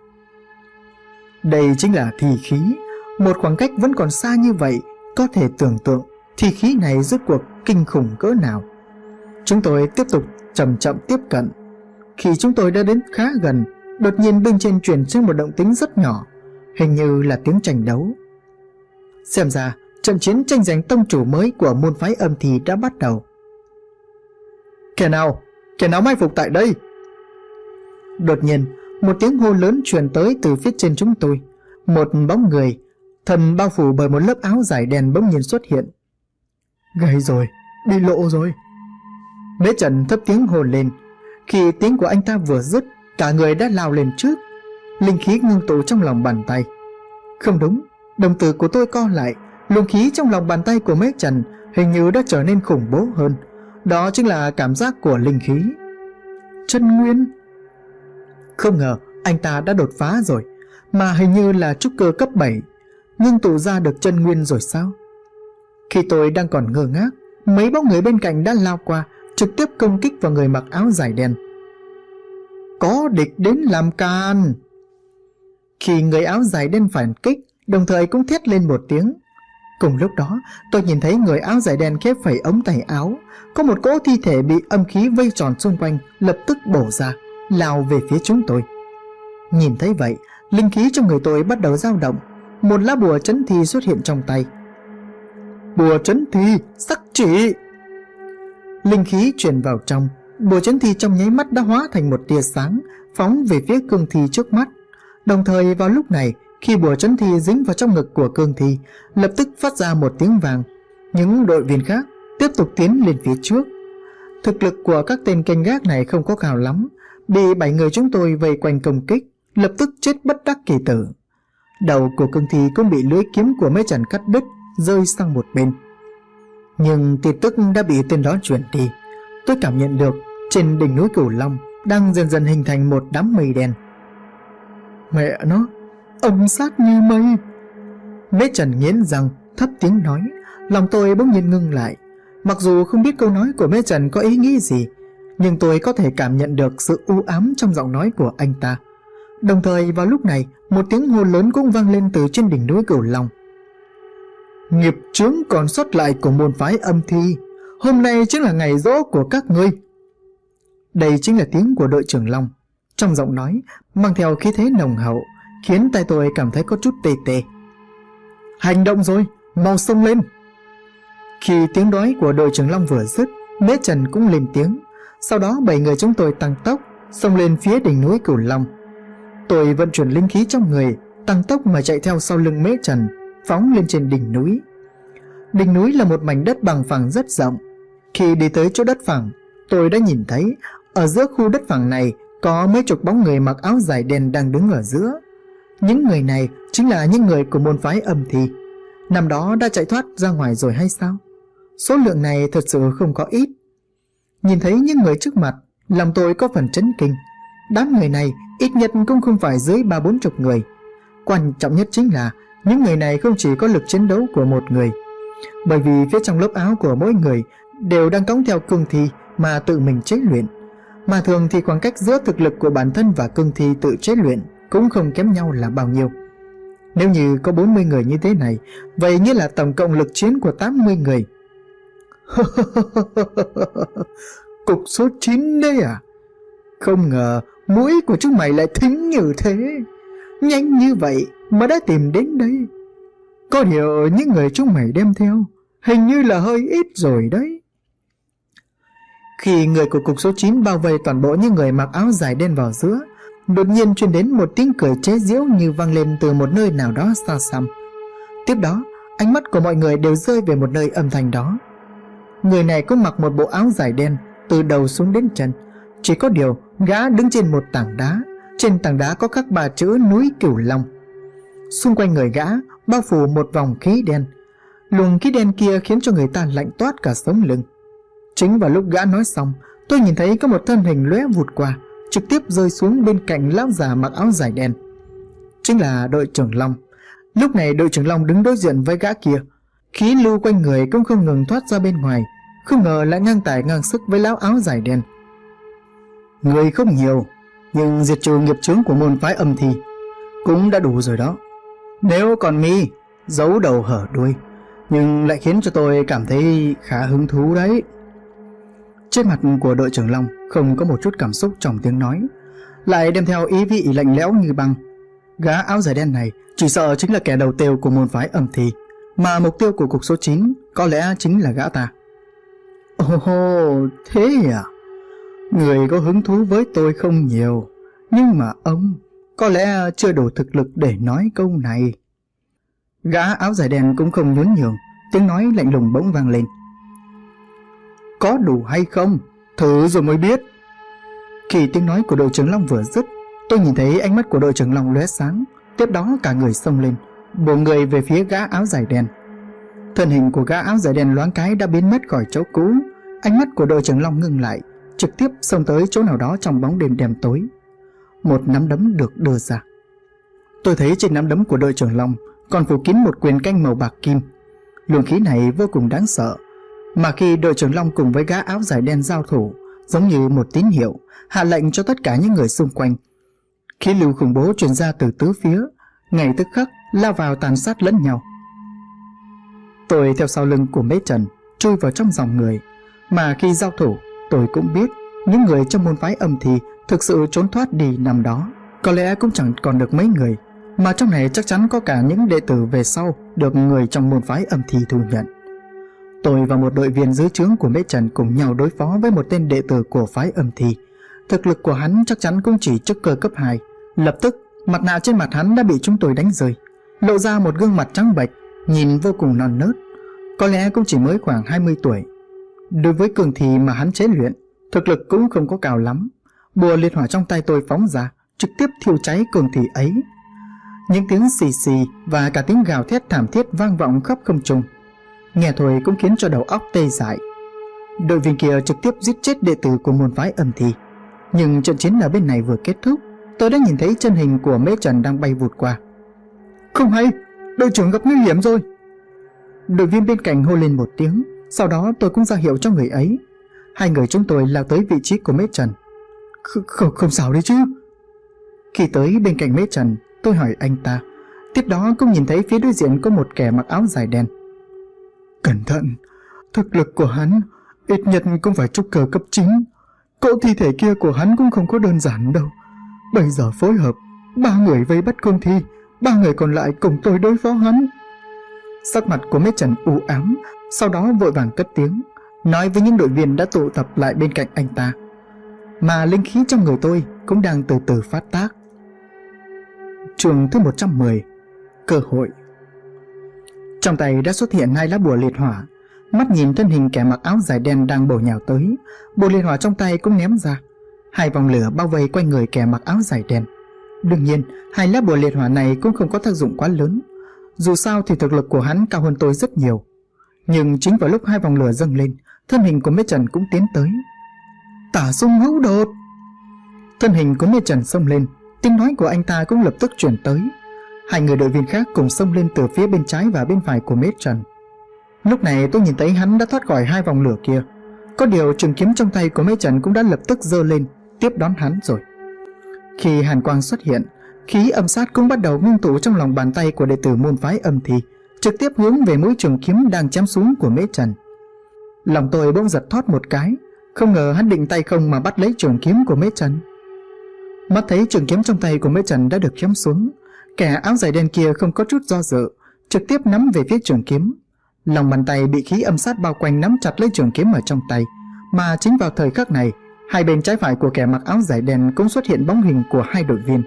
Đây chính là thi khí. Một khoảng cách vẫn còn xa như vậy, có thể tưởng tượng thi khí này rốt cuộc kinh khủng cỡ nào. Chúng tôi tiếp tục chậm chậm tiếp cận. Khi chúng tôi đã đến khá gần, đột nhiên bên trên truyền đến một động tĩnh rất nhỏ, hình như là tiếng tranh đấu. Xem ra trận chiến tranh giành tông chủ mới của môn phái Âm Thi đã bắt đầu. Kẻ nào mai phục tại đây? Đột nhiên một tiếng hô lớn truyền tới từ phía trên chúng tôi. Một bóng người, thân bao phủ bởi một lớp áo dài đen bỗng nhiên xuất hiện. Gầy rồi, bị lộ rồi. Mễ Trần thấp tiếng hô lên. Khi tiếng của anh ta vừa dứt, cả người đã lao lên trước. Linh khí ngưng tụ trong lòng bàn tay. Không đúng, đồng tử của tôi co lại. Luồng khí trong lòng bàn tay của Mễ Trần hình như đã trở nên khủng bố hơn. Đó chính là cảm giác của linh khí. Chân nguyên. Không ngờ anh ta đã đột phá rồi, mà hình như là trúc cơ cấp 7, ngưng tụ ra được chân nguyên rồi sao? Khi tôi đang còn ngơ ngác, mấy bóng người bên cạnh đã lao qua, trực tiếp công kích vào người mặc áo dài đen. Có địch đến làm càn. Khi người áo dài đen phản kích, đồng thời cũng thét lên một tiếng. Cùng lúc đó, tôi nhìn thấy người áo dài đen khép phẩy ống tay áo, có một cỗ thi thể bị âm khí vây tròn xung quanh lập tức bổ ra, lao về phía chúng tôi. Nhìn thấy vậy, linh khí trong người tôi bắt đầu dao động. Một lá bùa trấn thi xuất hiện trong tay. Bùa trấn thi, sắc chỉ. Linh khí truyền vào trong, bùa trấn thi trong nháy mắt đã hóa thành một tia sáng, phóng về phía cương thi trước mắt. Đồng thời vào lúc này, khi bùa trấn thi dính vào trong ngực của cương thi, lập tức phát ra một tiếng vàng. Những đội viên khác tiếp tục tiến lên phía trước. Thực lực của các tên canh gác này không có cao lắm, bị 7 người chúng tôi vây quanh công kích, lập tức chết bất đắc kỳ tử. Đầu của cương thi cũng bị lưỡi kiếm của Mễ Trần cắt đứt, rơi sang một bên. Nhưng tin tức đã bị tên đó truyền đi. Tôi cảm nhận được trên đỉnh núi Cửu Long đang dần dần hình thành một đám mây đen. Mẹ nó, âm sát như mây. Mễ Trần nghiến răng, thấp tiếng nói. Lòng tôi bỗng nhiên ngưng lại. Mặc dù không biết câu nói của Mễ Trần có ý nghĩ gì, nhưng tôi có thể cảm nhận được sự u ám trong giọng nói của anh ta. Đồng thời vào lúc này, một tiếng hô lớn cũng vang lên từ trên đỉnh núi Cửu Long. Nghiệp chướng còn sót lại của môn phái Âm Thi, hôm nay chính là ngày giỗ của các ngươi. Đây chính là tiếng của đội trưởng Long. Trong giọng nói mang theo khí thế nồng hậu, khiến tai tôi cảm thấy có chút tê tê. Hành động rồi, mau xông lên. Khi tiếng nói của đội trưởng Long vừa dứt, Mễ Trần cũng lên tiếng. Sau đó 7 người chúng tôi tăng tốc xông lên phía đỉnh núi Cửu Long. Tôi vận chuyển linh khí trong người, tăng tốc mà chạy theo sau lưng Mễ Trần, phóng lên trên đỉnh núi. Đỉnh núi là một mảnh đất bằng phẳng rất rộng. Khi đi tới chỗ đất phẳng, tôi đã nhìn thấy ở giữa khu đất phẳng này có mấy chục bóng người mặc áo dài đen đang đứng ở giữa. Những người này chính là những người của môn phái Âm Thi. Năm đó đã chạy thoát ra ngoài rồi hay sao? Số lượng này thật sự không có ít. Nhìn thấy những người trước mặt, lòng tôi có phần chấn kinh. Đám người này ít nhất cũng không phải dưới 30-40 người. Quan trọng nhất chính là những người này không chỉ có lực chiến đấu của một người, bởi vì phía trong lớp áo của mỗi người đều đang cõng theo cương thi mà tự mình chế luyện. Mà thường thì khoảng cách giữa thực lực của bản thân và cương thi tự chế luyện cũng không kém nhau là bao nhiêu. Nếu như có 40 người như thế này, vậy như là tổng cộng lực chiến của 80 người. Cục số 9 đấy à? Không ngờ mũi của chúng mày lại thính như thế. Nhanh như vậy mà đã tìm đến đây. Có điều những người chúng mày đem theo hình như là hơi ít rồi đấy. Khi người của cục số 9 bao vây toàn bộ những người mặc áo dài đen vào giữa, đột nhiên truyền đến một tiếng cười chế giễu như vang lên từ một nơi nào đó xa xăm. Tiếp đó, ánh mắt của mọi người đều rơi về một nơi âm thanh đó. Người này cũng mặc một bộ áo dài đen từ đầu xuống đến chân. Chỉ có điều gã đứng trên một tảng đá. Trên tảng đá có khắc 3 chữ núi Cửu Long. Xung quanh người gã bao phủ một vòng khí đen. Luồng khí đen kia khiến cho người ta lạnh toát cả sống lưng. Chính vào lúc gã nói xong, tôi nhìn thấy có một thân hình lóe vụt qua, trực tiếp rơi xuống bên cạnh lão già mặc áo dài đen. Chính là đội trưởng Long. Lúc này đội trưởng Long đứng đối diện với gã kia. Khí lưu quanh người cũng không ngừng thoát ra bên ngoài, không ngờ lại ngang tài ngang sức với lão áo dài đen. Người không nhiều, nhưng diệt trừ nghiệp chướng của môn phái Âm Thi cũng đã đủ rồi đó. Nếu còn mi giấu đầu hở đuôi, nhưng lại khiến cho tôi cảm thấy khá hứng thú đấy. Trên mặt của đội trưởng Long không có một chút cảm xúc trong tiếng nói, lại đem theo ý vị lạnh lẽo như băng. Gã áo dài đen này chỉ sợ chính là kẻ đầu tiêu của môn phái Âm Thi, mà mục tiêu của cục số 9 có lẽ chính là gã ta. Ồ, thế à? Người có hứng thú với tôi không nhiều, nhưng mà ông có lẽ chưa đủ thực lực để nói câu này. Gã áo dài đen cũng không nhún nhường, tiếng nói lạnh lùng bỗng vang lên. Có đủ hay không? Thử rồi mới biết. Khi tiếng nói của đội trưởng Long vừa dứt, tôi nhìn thấy ánh mắt của đội trưởng Long lóe sáng. Tiếp đó cả người xông lên, bổ người về phía gã áo dài đen. Thân hình của gã áo dài đen loáng cái đã biến mất khỏi chỗ cũ. Ánh mắt của đội trưởng Long ngưng lại, trực tiếp xông tới chỗ nào đó trong bóng đêm đêm tối. Một nắm đấm được đưa ra. Tôi thấy trên nắm đấm của đội trưởng Long còn phủ kín một quyền canh màu bạc kim. Luồng khí này vô cùng đáng sợ, mà khi đội trưởng Long cùng với gã áo dài đen giao thủ, giống như một tín hiệu hạ lệnh cho tất cả những người xung quanh. Khí lưu khủng bố truyền ra từ tứ phía, ngay tức khắc lao vào tàn sát lẫn nhau. Tôi theo sau lưng của Mễ Trần chui vào trong dòng người, mà khi giao thủ tôi cũng biết những người trong môn phái Âm Thi thực sự trốn thoát đi năm đó có lẽ cũng chẳng còn được mấy người, mà trong này chắc chắn có cả những đệ tử về sau được người trong môn phái Âm Thi thu nhận. Tôi và một đội viên dưới trướng của Mễ Trần cùng nhau đối phó với một tên đệ tử của phái Âm Thi. Thực lực của hắn chắc chắn cũng chỉ chức cơ cấp 2. Lập tức mặt nạ trên mặt hắn đã bị chúng tôi đánh rơi, lộ ra một gương mặt trắng bệch, nhìn vô cùng non nớt, có lẽ cũng chỉ mới khoảng 20 tuổi. Đối với cường thi mà hắn chế luyện, thực lực cũng không có cao lắm. Bùa liệt hỏa trong tay tôi phóng ra, trực tiếp thiêu cháy cường thi ấy. Những tiếng xì xì và cả tiếng gào thét thảm thiết vang vọng khắp không trung, nghe thôi cũng khiến cho đầu óc tê dại. Đội viên kia trực tiếp giết chết đệ tử của môn phái Âm Thi. Nhưng trận chiến ở bên này vừa kết thúc, tôi đã nhìn thấy chân hình của Mễ Trần đang bay vụt qua. Không hay, đội trưởng gặp nguy hiểm rồi. Đội viên bên cạnh hô lên một tiếng, sau đó tôi cũng ra hiệu cho người ấy. Hai người chúng tôi lao tới vị trí của Mễ Trần. Không sao đấy chứ. Khi tới bên cạnh Mễ Trần, tôi hỏi anh ta. Tiếp đó cũng nhìn thấy phía đối diện có một kẻ mặc áo dài đen. Cẩn thận, thực lực của hắn ít nhất cũng phải trúc cơ cấp 9. Cỗ thi thể kia của hắn cũng không có đơn giản đâu. Bây giờ phối hợp 3 người vây bắt cương thi, 3 người còn lại cùng tôi đối phó hắn. Sắc mặt của Mễ Trần u ám, sau đó vội vàng cất tiếng, nói với những đội viên đã tụ tập lại bên cạnh anh ta. Mà linh khí trong người tôi cũng đang từ từ phát tác. Chương thứ 110, cơ hội. Trong tay đã xuất hiện 2 lá bùa liệt hỏa. Mắt nhìn thân hình kẻ mặc áo dài đen đang bổ nhào tới, bùa liệt hỏa trong tay cũng ném ra. 2 vòng lửa bao vây quanh người kẻ mặc áo dài đen. Đương nhiên 2 lá bùa liệt hỏa này cũng không có tác dụng quá lớn, dù sao thì thực lực của hắn cao hơn tôi rất nhiều. Nhưng chính vào lúc 2 vòng lửa dâng lên, thân hình của Mễ Trần cũng tiến tới. Tả Sung Hữu Đột. Thân hình của Mễ Trần xông lên, tiếng nói của anh ta cũng lập tức chuyển tới. 2 người đội viên khác cùng xông lên từ phía bên trái và bên phải của Mễ Trần. Lúc này tôi nhìn thấy hắn đã thoát khỏi 2 vòng lửa kia. Có điều trường kiếm trong tay của Mễ Trần cũng đã lập tức giơ lên tiếp đón hắn rồi. Khi hàn quang xuất hiện, Khí âm sát cũng bắt đầu ngưng tụ trong lòng bàn tay của đệ tử môn phái Âm Thi, trực tiếp hướng về mũi trường kiếm đang chém xuống của Mễ Trần. Lòng tôi bỗng giật thót một cái, không ngờ hắn định tay không mà bắt lấy trường kiếm của Mễ Trần. Mắt thấy trường kiếm trong tay của Mễ Trần đã được chém xuống, kẻ áo dài đen kia không có chút do dự, trực tiếp nắm về phía trường kiếm. Lòng bàn tay bị khí âm sát bao quanh nắm chặt lấy trường kiếm ở trong tay, mà chính vào thời khắc này, hai bên trái phải của kẻ mặc áo dài đen cũng xuất hiện bóng hình của hai đội viên.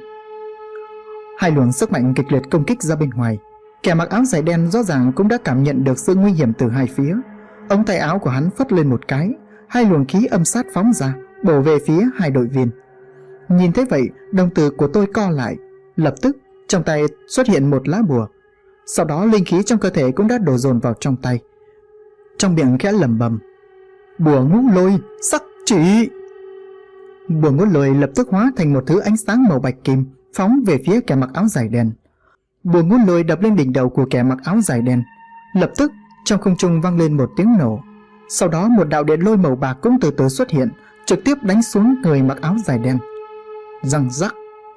Hai luồng sức mạnh kịch liệt công kích ra bên ngoài. Kẻ mặc áo dài đen rõ ràng cũng đã cảm nhận được sự nguy hiểm từ hai phía. Ống tay áo của hắn phất lên một cái, hai luồng khí âm sát phóng ra, bổ về phía hai đội viên. Nhìn thấy vậy, đồng tử của tôi co lại, lập tức trong tay xuất hiện một lá bùa. Sau đó linh khí trong cơ thể cũng đã đổ dồn vào trong tay. Trong miệng khẽ lẩm bẩm: "Bùa ngũ lôi, sắc chỉ." Bùa ngũ lôi lập tức hóa thành một thứ ánh sáng màu bạch kim, phóng về phía kẻ mặc áo dài đen. Bùa ngũ lôi đập lên đỉnh đầu của kẻ mặc áo dài đen. Lập tức trong không trung vang lên một tiếng nổ. Sau đó một đạo điện lôi màu bạc cũng từ từ xuất hiện, trực tiếp đánh xuống người mặc áo dài đen. Răng rắc.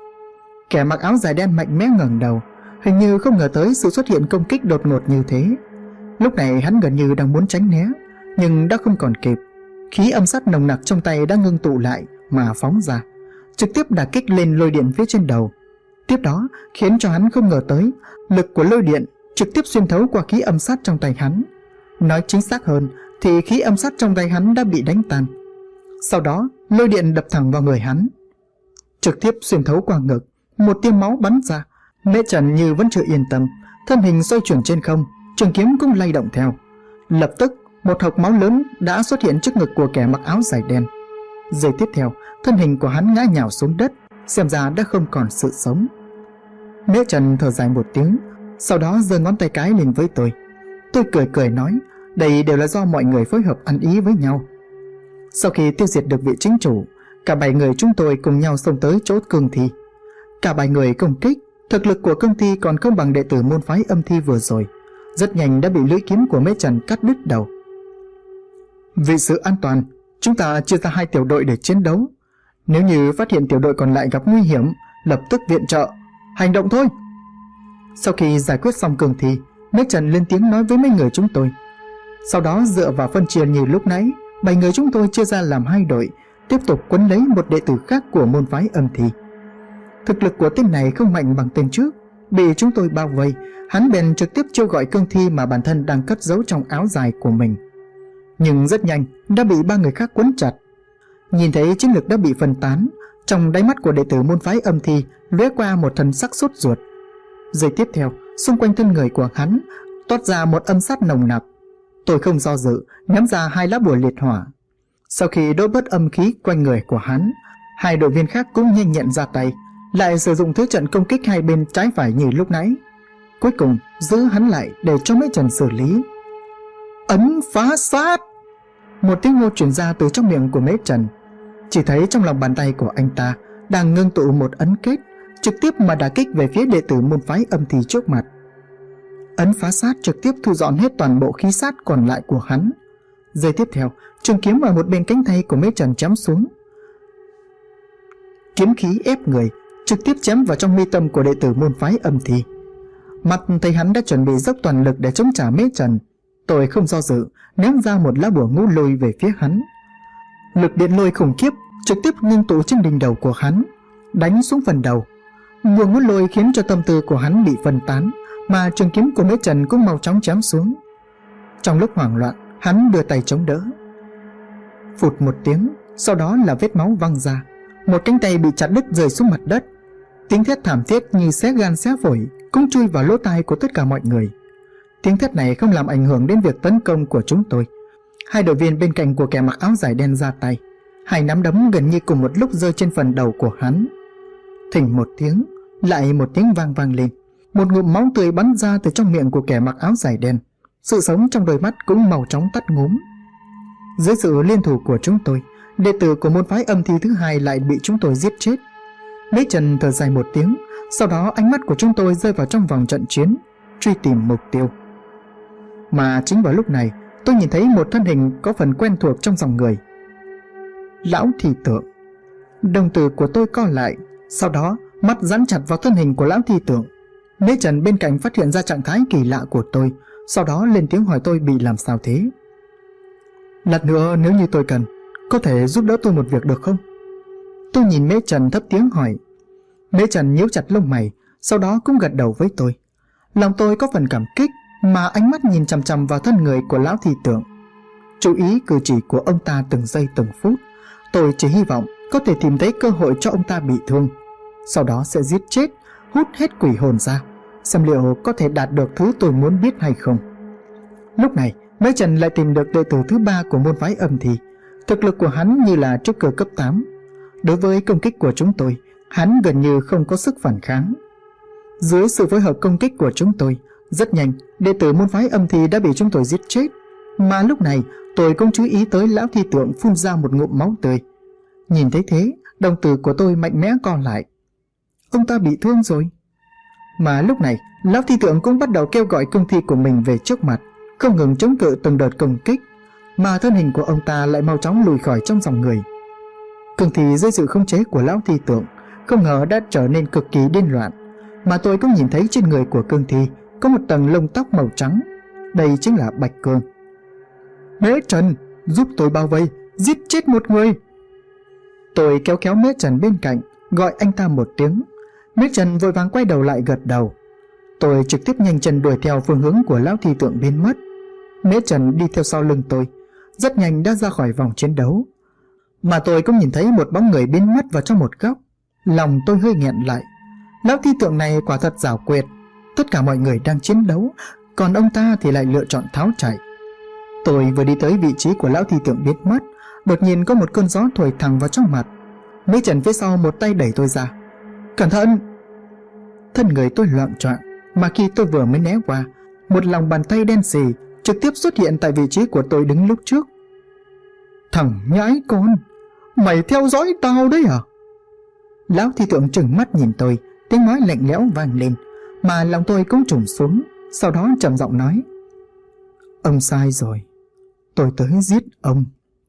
Kẻ mặc áo dài đen mạnh mẽ ngẩng đầu, hình như không ngờ tới sự xuất hiện công kích đột ngột như thế. Lúc này hắn gần như đang muốn tránh né, nhưng đã không còn kịp. Khí âm sát nồng nặc trong tay đã ngưng tụ lại mà phóng ra, trực tiếp đả kích lên lôi điện phía trên đầu. Tiếp đó khiến cho hắn không ngờ tới, lực của lôi điện trực tiếp xuyên thấu qua khí âm sát trong tay hắn. Nói chính xác hơn thì khí âm sát trong tay hắn đã bị đánh tan. Sau đó lôi điện đập thẳng vào người hắn, trực tiếp xuyên thấu qua ngực, một tia máu bắn ra. Mễ Trần như vẫn chưa yên tâm, thân hình xoay chuyển trên không, trường kiếm cũng lay động theo. Lập tức một hộc máu lớn đã xuất hiện trước ngực của kẻ mặc áo dài đen. Giây tiếp theo, thân hình của hắn ngã nhào xuống đất, xem ra đã không còn sự sống. Mễ Trần thở dài một tiếng, sau đó giơ ngón tay cái lên với tôi. Tôi cười cười nói, đây đều là do mọi người phối hợp ăn ý với nhau. Sau khi tiêu diệt được vị chính chủ, cả 7 người chúng tôi cùng nhau xông tới chỗ cương thi. Cả 7 người công kích, thực lực của cương thi còn không bằng đệ tử môn phái Âm Thi vừa rồi, rất nhanh đã bị lưỡi kiếm của Mễ Trần cắt đứt đầu. Vì sự an toàn, chúng ta chia ra 2 tiểu đội để chiến đấu. Nếu như phát hiện tiểu đội còn lại gặp nguy hiểm, lập tức viện trợ. Hành động thôi. Sau khi giải quyết xong cương thi, Mễ Trần lên tiếng nói với mấy người chúng tôi. Sau đó dựa vào phân chia như lúc nãy, 7 người chúng tôi chia ra làm 2 đội, tiếp tục quấn lấy một đệ tử khác của môn phái Âm Thi. Thực lực của tên này không mạnh bằng tên trước, bị chúng tôi bao vây, hắn bèn trực tiếp chiêu gọi cương thi mà bản thân đang cất giấu trong áo dài của mình. Nhưng rất nhanh đã bị 3 người khác quấn chặt. Nhìn thấy chiến lực đã bị phân tán, trong đáy mắt của đệ tử môn phái Âm Thi lóe qua một thần sắc sốt ruột. Giây tiếp theo, xung quanh thân người của hắn toát ra một âm sát nồng nặc. Tôi không do dự, ném ra 2 lá bùa liệt hỏa. Sau khi đốt bớt âm khí quanh người của hắn, 2 đội viên khác cũng nhanh nhẹn ra tay, lại sử dụng thứ trận công kích hai bên trái phải như lúc nãy. Cuối cùng giữ hắn lại để cho Mễ Trần xử lý. Ấn phá sát! Một tiếng hô truyền ra từ trong miệng của Mễ Trần. Chỉ thấy trong lòng bàn tay của anh ta đang ngưng tụ một ấn kết, trực tiếp mà đả kích về phía đệ tử môn phái Âm Thi trước mặt. Ấn phá sát trực tiếp thu dọn hết toàn bộ khí sát còn lại của hắn. Giây tiếp theo, trường kiếm ở một bên cánh tay của Mễ Trần chém xuống. Kiếm khí ép người, trực tiếp chém vào trong mi tâm của đệ tử môn phái Âm Thi. Mặt thấy hắn đã chuẩn bị dốc toàn lực để chống trả Mễ Trần, tôi không do dự, ném ra một lá bùa ngũ lôi về phía hắn. Lực điện lôi khủng khiếp trực tiếp ngưng tụ trên đỉnh đầu của hắn, đánh xuống phần đầu. Bùa ngũ lôi khiến cho tâm tư của hắn bị phân tán, mà trường kiếm của Mễ Trần cũng mau chóng chém xuống. Trong lúc hoảng loạn, hắn đưa tay chống đỡ. Phụt một tiếng, sau đó là vết máu văng ra, một cánh tay bị chặt đứt rơi xuống mặt đất. Tiếng thét thảm thiết như xé gan xé phổi cũng chui vào lỗ tai của tất cả mọi người. Tiếng thét này không làm ảnh hưởng đến việc tấn công của chúng tôi. 2 đội viên bên cạnh của kẻ mặc áo dài đen ra tay, 2 nắm đấm gần như cùng một lúc rơi trên phần đầu của hắn. Thình một tiếng, lại một tiếng vang vang lên. Một ngụm máu tươi bắn ra từ trong miệng của kẻ mặc áo dài đen. Sự sống trong đôi mắt cũng màu chóng tắt ngúm. Dưới sự liên thủ của chúng tôi, đệ tử của môn phái Âm Thi thứ 2 lại bị chúng tôi giết chết. Mễ Trần thở dài một tiếng, sau đó ánh mắt của chúng tôi rơi vào trong vòng trận chiến, truy tìm mục tiêu. Mà chính vào lúc này, tôi nhìn thấy một thân hình có phần quen thuộc trong dòng người. Lão Thị Tượng. Đồng tử của tôi co lại, sau đó mắt dán chặt vào thân hình của lão thi tượng. Mễ Trần bên cạnh phát hiện ra trạng thái kỳ lạ của tôi, sau đó lên tiếng hỏi tôi bị làm sao thế. Lát nữa nếu như tôi cần, có thể giúp đỡ tôi một việc được không? Tôi nhìn Mễ Trần thấp tiếng hỏi. Mễ Trần nhíu chặt lông mày, sau đó cũng gật đầu với tôi. Lòng tôi có phần cảm kích, mà ánh mắt nhìn chằm chằm vào thân người của lão thi tượng. Chú ý cử chỉ của ông ta từng giây từng phút. Tôi chỉ hy vọng có thể tìm thấy cơ hội cho ông ta bị thương, sau đó sẽ giết chết, hút hết quỷ hồn ra, xem liệu có thể đạt được thứ tôi muốn biết hay không. Lúc này Mễ Trần lại tìm được đệ tử thứ 3 của môn phái âm thi. Thực lực của hắn như là trúc cơ cấp 8. Đối với công kích của chúng tôi, hắn gần như không có sức phản kháng. Dưới sự phối hợp công kích của chúng tôi, rất nhanh đệ tử môn phái âm thi đã bị chúng tôi giết chết. Mà lúc này tôi cũng chú ý tới lão thi tượng phun ra một ngụm máu tươi. Nhìn thấy thế, đồng tử của tôi mạnh mẽ co lại. Ông ta bị thương rồi. Mà lúc này lão thi tượng cũng bắt đầu kêu gọi cương thi của mình về trước mặt, không ngừng chống cự từng đợt công kích, mà thân hình của ông ta lại mau chóng lùi khỏi trong dòng người. Cương thi dưới sự khống chế của lão thi tượng không ngờ đã trở nên cực kỳ điên loạn, mà tôi cũng nhìn thấy trên người của cương thi có một tầng lông tóc màu trắng. Đây chính là bạch cương. Mễ Trần, giúp tôi bao vây, giết chết một người. Tôi kéo kéo Mễ Trần bên cạnh, gọi anh ta một tiếng. Mễ Trần vội vàng quay đầu lại gật đầu. Tôi trực tiếp nhanh chân đuổi theo phương hướng của lão thi tượng biến mất. Mễ Trần đi theo sau lưng tôi, rất nhanh đã ra khỏi vòng chiến đấu. Mà tôi cũng nhìn thấy một bóng người biến mất vào trong một góc. Lòng tôi hơi nghẹn lại. Lão thi tượng này quả thật giảo quyệt. Tất cả mọi người đang chiến đấu, còn ông ta thì lại lựa chọn tháo chạy. Tôi vừa đi tới vị trí của lão thi tượng biến mất, đột nhiên có một cơn gió thổi thẳng vào trong mặt. Mễ Trần phía sau một tay đẩy tôi ra. Cẩn thận! Thân người tôi loạng choạng, mà khi tôi vừa mới né qua, một lòng bàn tay đen xì trực tiếp xuất hiện tại vị trí của tôi đứng lúc trước. Thằng nhãi con, mày theo dõi tao đấy à? Lão thi tượng trừng mắt nhìn tôi, tiếng nói lạnh lẽo vang lên, mà lòng tôi cũng trùng xuống. Sau đó trầm giọng nói: Ông sai rồi, tôi tới giết ông.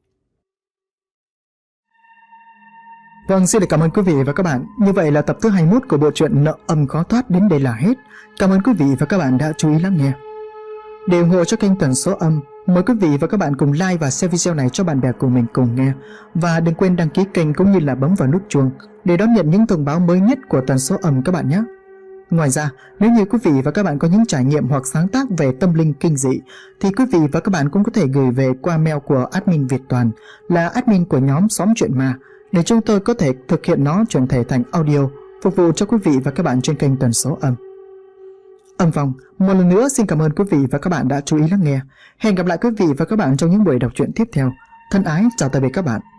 Vâng, xin được cảm ơn quý vị và các bạn. Như vậy là tập thứ 21 của bộ truyện Nợ Âm Khó Thoát đến đây là hết. Cảm ơn quý vị và các bạn đã chú ý lắng nghe. Để ủng hộ cho kênh Tần Số Âm, mời quý vị và các bạn cùng like và share video này cho bạn bè của mình cùng nghe. Và đừng quên đăng ký kênh cũng như là bấm vào nút chuông để đón nhận những thông báo mới nhất của Tần Số Âm các bạn nhé. Ngoài ra, nếu như quý vị và các bạn có những trải nghiệm hoặc sáng tác về tâm linh kinh dị thì quý vị và các bạn cũng có thể gửi về qua mail của admin Việt Toàn, là admin của nhóm Xóm Chuyện Ma, để chúng tôi có thể thực hiện nó chuyển thể thành audio phục vụ cho quý vị và các bạn trên kênh Tần Số Âm. Âm Phong một lần nữa xin cảm ơn quý vị và các bạn đã chú ý lắng nghe. Hẹn gặp lại quý vị và các bạn trong những buổi đọc truyện tiếp theo. Thân ái chào tạm biệt các bạn.